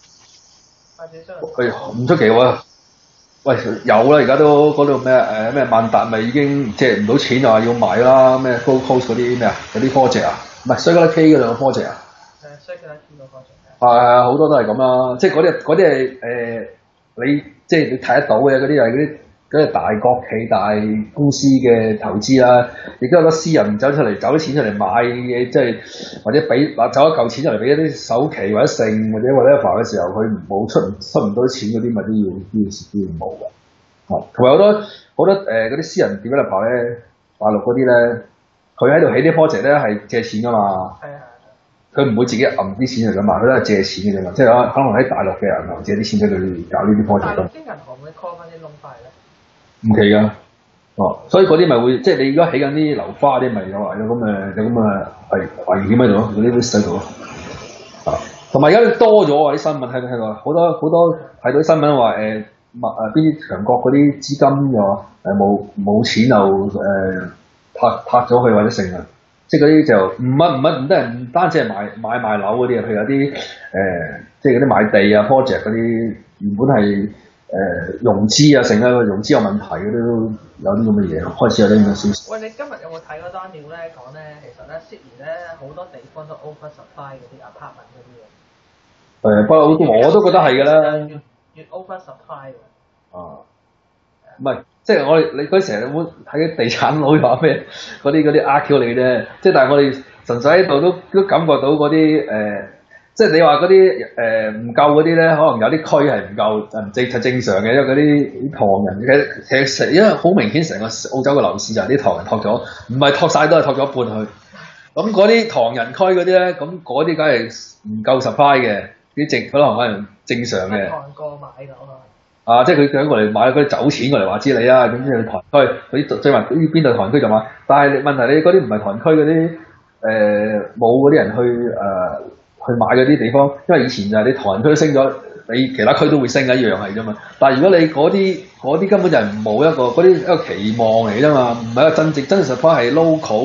唔出奇喎，喂有啦，而家都嗰度咩萬達咪已經借唔到錢就話要買啦，咩 Gold Coast 嗰啲咩啊嗰啲 project 啊，唔係 Circular Quay 嗰兩個 project 啊。 Circular Quay 個 project。 係好多都係咁啦，即係嗰啲係你即係你睇得到嘅嗰啲係嗰啲大國企大公司嘅投資啦，亦都有好多私人走啲錢出嚟買嘅，即係或者俾走一嚿錢出嚟俾一啲首期或者剩或者 whatever 嘅時候，佢冇出唔到錢嗰啲咪都要冇㗎。同埋好多嗰啲私人developer咧，大陸嗰啲咧，佢喺度起啲 project 咧係借錢㗎嘛。佢唔會自己揞啲錢嚟㗎嘛，佢都係借錢嘅啫嘛，即係可能喺大陸嘅銀行借啲錢俾佢搞呢啲 project。大陸啲銀行會 call 翻啲窿塊咧？ 唔奇㗎，所以嗰啲咪會即係你而家起緊啲樓花啲咪有咁嘅危險喺度咯，嗰啲 risk 喺度咯。同埋而家多咗啲新聞睇到好多睇到啲新聞話邊啲強國嗰啲資金又冇錢又拍咗去或者成啊。即係嗰啲就唔單止係賣樓嗰啲啊，譬如有啲即係嗰啲買地啊 project 嗰啲原本係融資啊，成個融資有問題嗰啲都有啲咁嘅嘢，開始有啲咁嘅消息。 喂，你今日有冇睇嗰單料咧？講咧，其實咧 Sydney 咧好多地方都 oversupply 嗰啲 apartment 嗰啲嘢。 不過我都覺得係㗎啦。 越 oversupply 喎。 啊。唔係。即係你嗰成日會睇啲地產佬話咩？嗰啲 RQ 嚟嘅啫。即係但係我哋純粹喺度都感覺到嗰啲即係你話嗰啲唔夠嗰啲咧，可能有啲區係唔夠，係正常嘅，因為嗰啲唐人其實因為好明顯成個澳洲嘅樓市就係啲唐人托咗，唔係托晒都係托咗一半去。咁嗰啲唐人區嗰啲咧，咁嗰啲梗係唔夠 supply 嘅，啲可能正常嘅。 唐哥買到啊！ 即係佢過嚟買嗰啲走錢過嚟話知你啊，咁即係唐人區嗰啲，最話邊度唐人區就買。但係問題你嗰啲唔係唐人區嗰啲冇嗰啲人去買嗰啲地方，因為以前就係你唐人區升咗，你其他區都會升嘅一樣係啫嘛。但係如果你嗰啲根本就係冇一個期望嚟啫嘛，唔係一個真實方係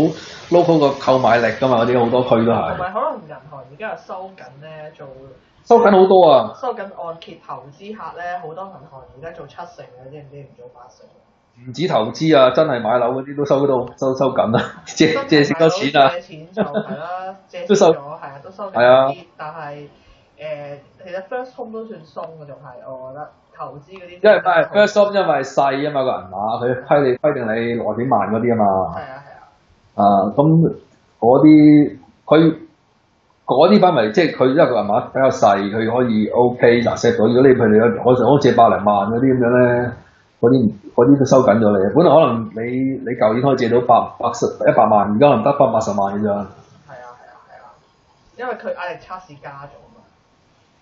local 個購買力㗎嘛，嗰啲好多區都係。 同埋可能銀行而家又收緊咧做。 收緊好多啊！ 收緊按揭投資客咧，好多銀行而家做7成嘅，知唔知唔做8成？ 唔止投資啊，真係買樓嗰啲都收緊啦，借少多錢啊！ 借錢就係啦，借都收咗係啊，都收緊啲，但係其實 first home 都算鬆嘅，仲係我覺得投資嗰啲。因為 first home 因為細啊嘛個銀碼，佢規定你6幾萬嗰啲啊嘛。 係啊。 咁嗰啲佢。嗰啲班咪即係佢，因為個銀碼比較細，佢可以 OK 嗱 set 到。如果你譬如我借百零萬嗰啲咁樣咧，嗰啲都收緊咗你。本來可能你舊年可以借到100萬，而家可能得180萬嘅咋。 係啊，因為佢壓力測試加咗嘛。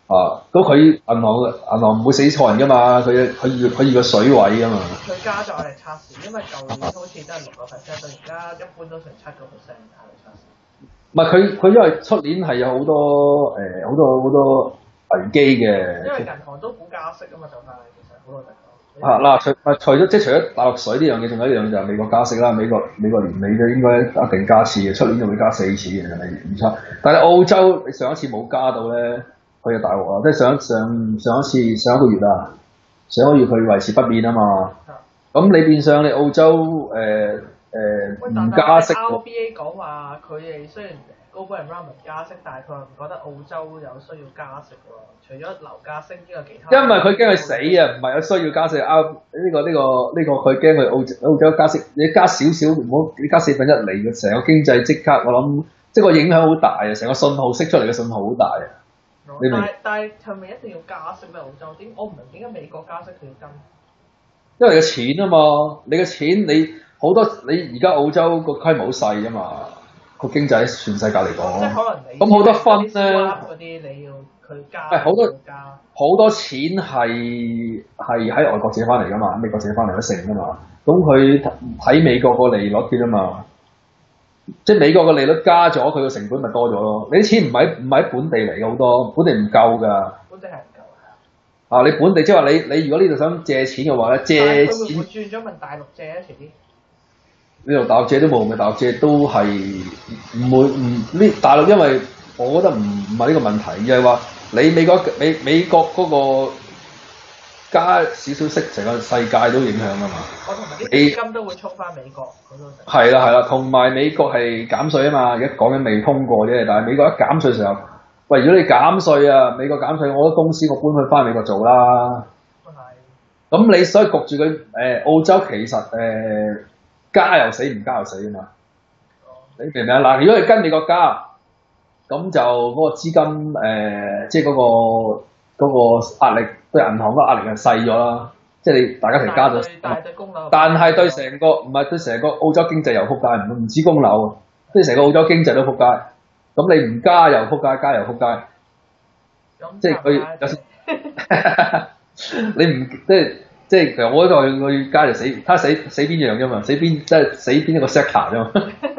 咁佢銀行唔會死錯人㗎嘛，佢要個水位㗎嘛。 佢加咗壓力測試，因為舊年好似都係6%，到而家一般都成7%壓力測試。 唔係佢因為出年係有好多好多危機嘅。 因為銀行都估加息啊嘛，就快其實好耐除咗大陸水呢樣嘢，仲有一樣就係美國加息啦。美國年尾嘅應該一定加次嘅，出年就會加4次嘅，係咪預測？但係澳洲你上一次冇加到咧，佢就大鑊啊！即係上一個月啊，上個月佢維持不變啊嘛。咁你變相你澳洲唔加息。 RBA 講話佢哋雖然global environment加息，但係佢又唔覺得澳洲有需要加息喎。除咗樓價升之外，其他因為佢驚佢死啊，唔係有需要加息。佢驚佢澳洲加息，你加少少唔好，你加1/4嚟嘅，成個經濟即刻我諗，即係個影響好大啊！成個信號釋出嚟嘅信號好大啊！ 但係係咪一定要加息咧？澳洲我唔明點解美國加息佢要跟？ 因為你嘅錢啊嘛，你嘅錢你好多，你而家澳洲個規模好細啊嘛，個經濟喺全世界嚟講。 即係可能你咁好多分咧， 嗰啲你要佢加。 好多錢係喺外國借翻嚟㗎嘛，美國借翻嚟都成㗎嘛。咁佢睇美國個利率嘅啫嘛，即係美國個利率加咗，佢個成本咪多咗咯。你啲錢唔喺本地嚟嘅，好多本地唔夠㗎。 本地係唔夠你本地即係話你如果呢度想借錢嘅話咧，借錢。 會唔會轉咗問大陸借啊？遲啲。 呢度大陸借都冇，咪大陸借都係唔會呢？大陸因為我覺得唔係呢個問題，而係話你美國嗰個加少少息，成個世界都影響啊嘛。 我同埋啲資金都會衝翻美國嗰度。 係啦，同埋美國係減稅啊嘛，而家講緊未通過啫。但係美國一減稅嘅時候，喂，如果你減稅啊，美國減稅，我啲公司我搬去翻美國做啦。係。咁你所以焗住佢澳洲其實加又死，唔加又死啊嘛！你明唔明啊？嗱，如果你跟美國加，咁就嗰個資金即係嗰個壓力對銀行嗰個壓力係細咗啦。即係你大家一齊加咗，但係對成個唔係對成個澳洲經濟又撲街，唔止供樓，對成個澳洲經濟都撲街。咁你唔加又撲街，加又撲街。即係佢有時你唔即係其實我覺得佢加就死，睇死邊樣啫嘛，死邊一個 sector 啫嘛。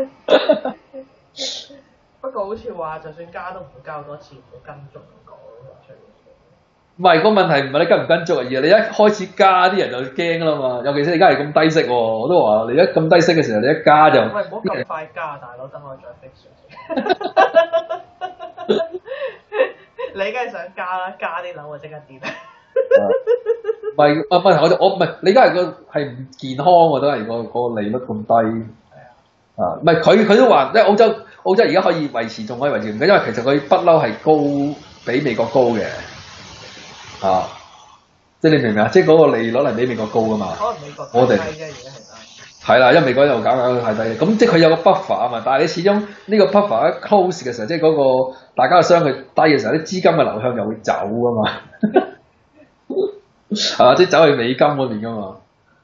不過好似話，就算加都唔會加好多次，唔會跟足咁講出嚟。 唔係個問題，唔係你跟唔跟足啊，而係你一開始加啲人就驚啦嘛。尤其是你而家係咁低息喎，我都話你而家咁低息嘅時候，你一加就。 喂，唔好咁快加，大佬，等我再 fix 先。你梗係想加啦，加啲樓啊，即刻跌。 唔係問題，我唔係你而家係唔健康喎，都係個利率咁低。唔係佢都話，即係澳洲而家可以維持，仲可以維持唔緊，因為其實佢不嬲係高比美國高嘅。即係你明唔明啊？即係嗰個利率係比美國高㗎嘛。 可能美國低啫，而家係啦，因為美國又搞太低，咁即係佢有個 buffer 啊嘛。但係你始終呢個 buffer 一 close 嘅時候，即係嗰個大家嘅相距低嘅時候，啲資金嘅流向又會走㗎嘛。係嘛？即係走去美金嗰邊㗎嘛。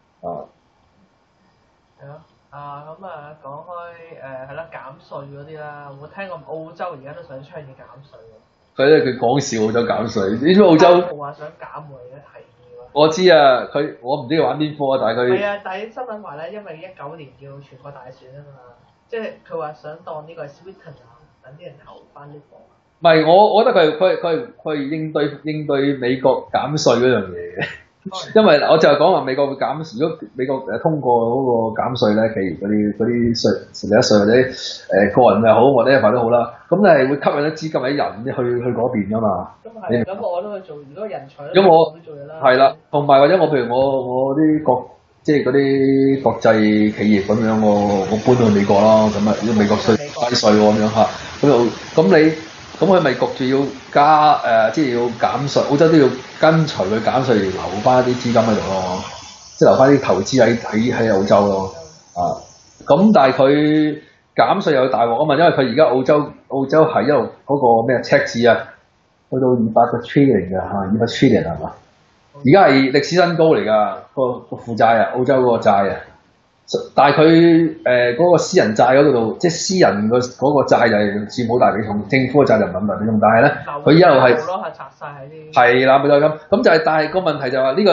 係咯。咁講開係啦，減稅嗰啲啦，我聽過澳洲而家都想倡議減稅喎。 佢講笑澳洲減稅，你知澳洲冇話想減喎，而家提議喎。 我知啊，我唔知佢玩邊科啊，但係佢係啊，但係新聞話咧，因為2019年要全國大選啊嘛，即係佢話想當呢個係 sweeten 啊，等啲人投翻啲貨。唔係，我覺得佢係應對美國減稅嗰樣嘢嘅。因為我就係講話美國會減，如果美國通過嗰個減稅咧，譬如嗰啲稅利得稅或者個人又好或者一份都好啦，咁你係會吸引啲資金喺人去嗰邊㗎嘛。 咁我都去做，如果人才咁我做嘢啦。係啦，同埋或者譬如我啲即係嗰啲國際企業咁樣，我搬到去美國啦，咁啊，如果美國稅低稅喎咁樣嚇，咁佢咪焗住要加即係要減稅，澳洲都要跟隨佢減稅，留翻啲資金喺度咯，即係留翻啲投資喺澳洲咯。咁但係佢減稅又大鑊啊嘛，因為佢而家澳洲係一路嗰個咩赤字啊，去到200個 trillion 嘅嚇，200 trillion 係嘛？而家係歷史新高嚟㗎，個負債啊，澳洲嗰個債啊， 但係佢嗰個私人債嗰度，即係私人嗰個債就係佔好大比重，政府嘅債就唔係咁大比重。但係咧，佢一路係拆晒喺啲係啦，冇錯咁。咁就係，但係個問題就係話呢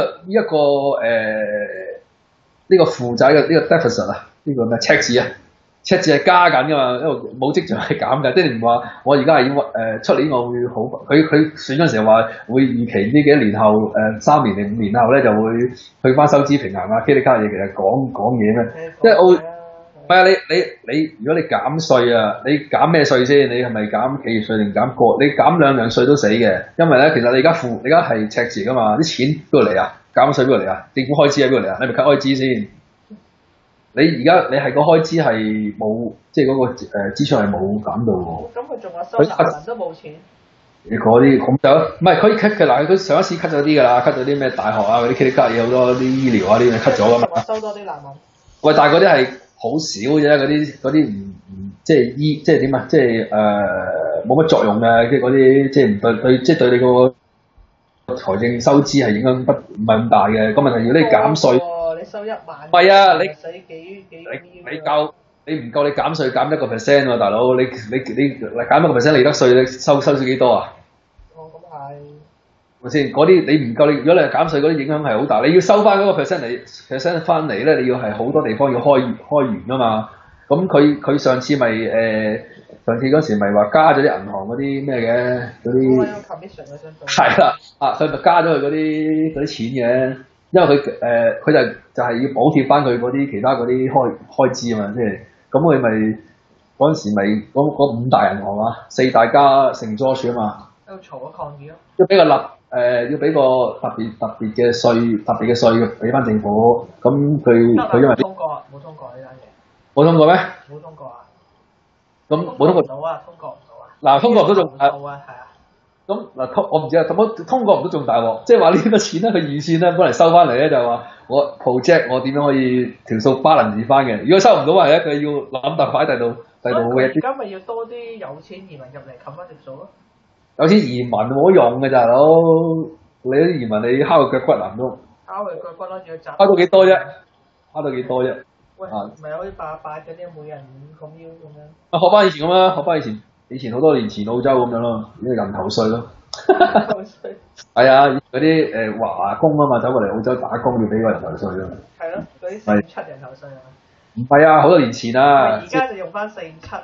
個負債嘅呢個 deficit 啊，呢個咩赤字啊？赤字係加緊㗎嘛，因為冇跡象係減㗎，即係唔話我而家係要出年我會好，佢選嗰陣時候話會預期呢幾年後3年定5年後咧就會去翻收支平衡啊，呢啲嘢其實講嘢咩？即係澳唔係啊，你如果你減稅啊，你減咩稅先？你係咪減企業稅定減個？你減兩樣稅都死嘅，因為咧其實你而家係赤字㗎嘛，啲錢邊度嚟啊？減稅邊度嚟啊？政府開支喺邊度嚟啊？你咪 cut 開支先。你而家你係個開支係冇，即係嗰個支出係冇減到喎。 咁佢仲話收難民都冇錢。 嗰啲咁就唔係佢 cut 嘅嗱，佢上一次 cut 咗啲㗎啦，cut 咗啲咩大學啊嗰啲 cut 嘢好多啲醫療啊啲 cut 咗㗎嘛。 話收多啲難民。 喂，但係嗰啲係好少啫，嗰啲唔即係即係點啊？即係冇乜作用嘅，即係嗰啲即係唔對即係對你個財政收支係影響唔係咁大嘅。咁問題如果你減稅。 你收1萬， 唔係啊！你使幾你夠你唔夠你減稅減1% 喎，大佬你減1% 利得稅你收少幾多啊？ 哦，咁係。 係咪先？嗰啲你唔夠你，如果你係減稅嗰啲影響係好大，你要收翻嗰個 percent 翻嚟咧，你要係好多地方要開源㗎嘛。咁佢上次咪上次嗰時咪話加咗啲銀行嗰啲咩嘅嗰啲。 commission 嗰張。 係啦，佢咪加咗佢嗰啲錢嘅。因為佢就係要補貼翻佢嗰啲其他嗰啲開支啊嘛，即係咁佢咪嗰陣時咪嗰5大銀行啊，4大加成 George 啊嘛， 喺度嘈咗抗議咯， 要俾個要俾個特別嘅稅俾翻政府，咁佢因為冇通過呢單嘢， 冇通過咩？ 冇通過啊， 咁冇通過到啊，通過唔到啊， 嗱通過唔到仲係啊。 咁嗱我唔知啊，通過唔到仲大鑊，即係話呢個錢咧，佢預算咧本嚟收翻嚟咧就話我 project 我點樣可以條數 balance 翻嘅，如果收唔到話咧，佢要諗辦法喺第度嘅。 而家咪要多啲有錢移民入嚟冚翻條數咯。 有錢移民冇用嘅咋大佬，你啲移民你敲個腳骨難都。 敲佢腳骨咯，要賺。 敲到幾多啫？敲到幾多啫？ 喂，咪好似88嗰啲每人5咁樣咁樣。 學翻以前咁啦，學翻以前好多年前澳洲咁樣咯，呢個人頭稅咯。 頭稅。 係啊，嗰啲華工啊嘛，走過嚟澳洲打工要俾個人頭稅咯。 係咯，嗰啲457人頭稅啊。 唔係啊，好多年前啊。 而家就用翻457。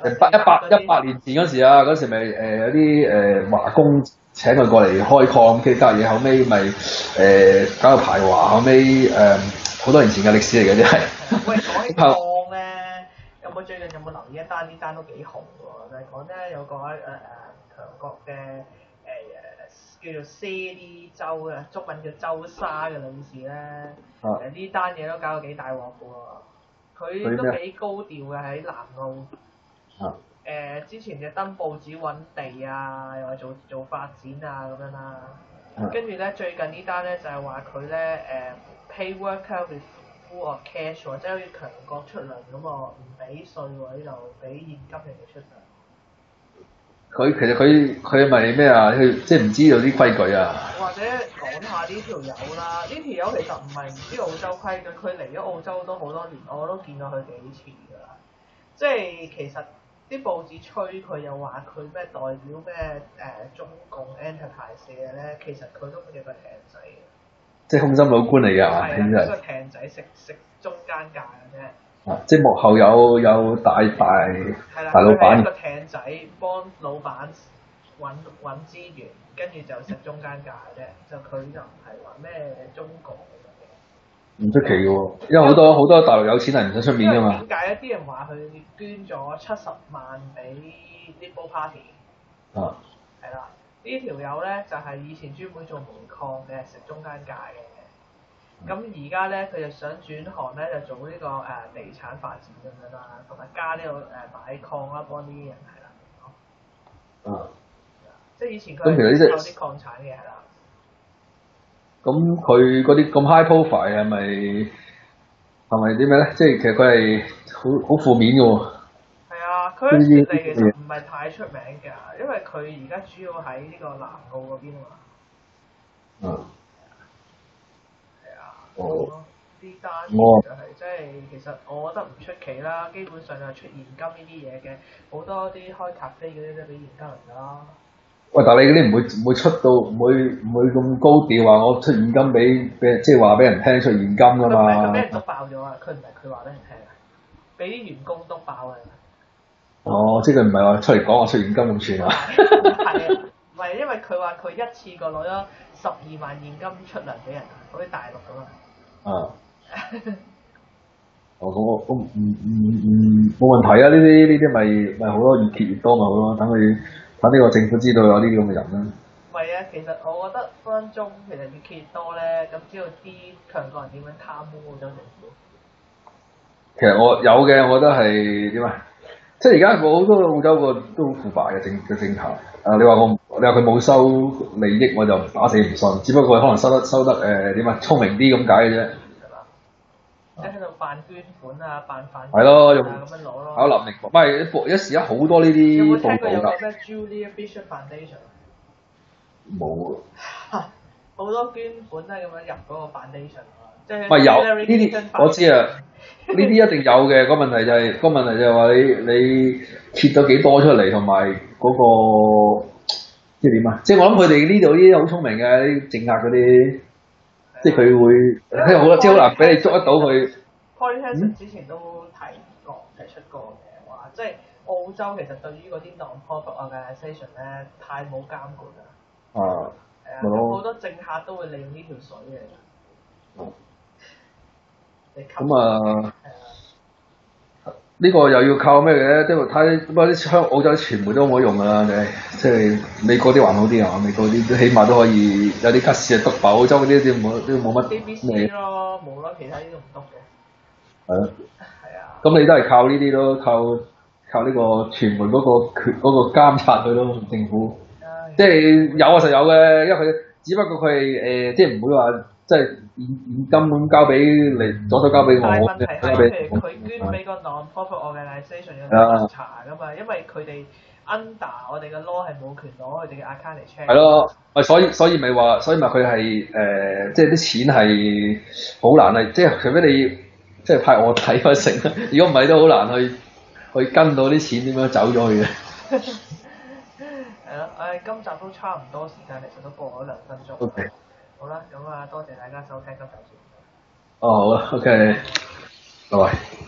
100年前嗰時啊，嗰時咪有啲華工請佢過嚟開礦，跟住隔嘢，後尾咪搞到排華，後尾好多年前嘅歷史嚟嘅啫係。 喂，講起礦咧，最近有冇留意一單？呢單都幾紅喎，就係講咧有個強國嘅叫做瀉啲州嘅，中文叫周沙嘅女士咧，呢單嘢都搞到幾大鑊嘅喎，佢都幾高調嘅喺南澳。之前就登報紙揾地啊，又話做發展啊咁樣啦。跟住咧最近呢單咧就係話佢咧pay worker with full of cash 喎，即係好似強國出糧咁喎，唔俾稅喎，呢度俾現金人哋出糧。其實佢係咪咩啊？佢即係唔知道啲規矩啊？ 或者講下呢條友啦，呢條友其實唔係唔知澳洲規矩，佢嚟咗澳洲都好多年，我都見過佢幾次㗎啦。即係其實啲報紙吹佢又話佢咩代表咩中共 enterprise 嘅咧，其實佢都係個艇仔嘅。即係空心老官嚟㗎嘛？ 係啊，個艇仔食中間價嘅啫。 即係幕後有大老闆。 係一個艇仔幫老闆揾資源，跟住就食中間價嘅啫。就佢就唔係話咩中國嘅。唔出奇嘅喎，因為好多大陸有錢人唔使出面㗎嘛。點解啲人話佢捐咗70萬俾 Liberal Party？係啦，呢條友咧就係以前專門做煤礦嘅，食中間價嘅。咁而家咧，佢就想轉行咧，就做呢個地產發展咁樣啦，同埋加呢個擺礦啦，幫啲人係啦。即係以前佢係有啲礦產嘅係啦。咁佢嗰啲咁 high profile 係咪啲咩咧？即係其實佢係好負面嘅喎。係啊，佢喺雪梨其實唔係太出名㗎，因為佢而家主要喺呢個南澳嗰邊啊嘛。哦。 呢單我就係即係其實我覺得唔出奇啦，基本上就係出現金呢啲嘢嘅，好多啲開咖啡嗰啲都俾現金人㗎啦。 喂，但係你嗰啲唔會出到唔會咁高調話我出現金俾即係話俾人聽出現金㗎佢唔係嘛？ 佢俾人督爆咗啊！佢唔係佢話俾人聽啊，俾啲員工督爆啊！ 哦，即係佢唔係話出嚟講話出現金咁串啊？ 係啊，唔係因為佢話佢一次過攞咗12萬現金出糧俾人，好似大陸咁啊！ 啊！哦，咁我冇問題啊！呢啲咪好咯，越揭越多咪好咯，等呢個政府知道有呢啲咁嘅人啦。 唔係啊，其實我覺得分分鐘其實越揭越多咧，咁知道啲強國人點樣貪污澳洲政府。 其實我有嘅，我覺得係點啊？即係而家好多澳洲個都好腐敗嘅政策。你話佢冇收利益，我就打死唔信。只不過可能收得點啊？聰明啲咁解嘅啫。 即係喺度扮捐款啊，扮飯係咯，用咁樣攞咯。 考立力，唔係一時一好多呢啲有冇聽報過有個道㗎？ 咩 Julia Bishop Foundation？ 冇啊！ 好多捐款都係咁樣入嗰個 foundation 啊，即係唔係有呢啲，我知啊。呢啲一定有嘅，個問題就係話你揭咗幾多出嚟，同埋嗰個即係點啊？即係我諗佢哋呢度啲好聰明嘅啲政客嗰啲，即係佢會即係好即係好難俾你捉得到佢。 Pauline Hanson 之前都提出過嘅話，即係澳洲其實對於嗰啲 non-profit organisation 咧太冇監管啦。 啊， 係啊，好多政客都會利用呢條水嘅。 咁啊，呢個又要靠咩嘅？即係睇不過啲澳洲啲傳媒都冇用㗎啦，即係美國啲還好啲啊，美國啲都起碼都可以有啲吉事啊督爆，澳洲嗰啲都冇乜。 BBC 咯，冇咯，其他啲都唔督嘅。 係咯。 係啊。 咁你都係靠呢啲咯，靠呢個傳媒嗰個監察佢咯，政府。即係有啊，實有嘅，因為佢只不過佢係即係唔會話即係現金咁交俾你，左手交俾我。 但係問題係，譬如佢捐俾個 non-profit organisation 要查㗎嘛，因為佢哋 under 我哋嘅 law 係冇權攞佢哋嘅 account 嚟 check。 係咯，咪所以咪佢係即係啲錢係好難係，即係除非你即係派我睇翻成啦，如果唔係都好難去跟到啲錢點樣走咗去嘅。 係咯，今集都差唔多時間，其實都過咗2分鐘。 OK。 好啦，咁多謝大家收聽今集節目。 哦，好啦，OK，拜拜。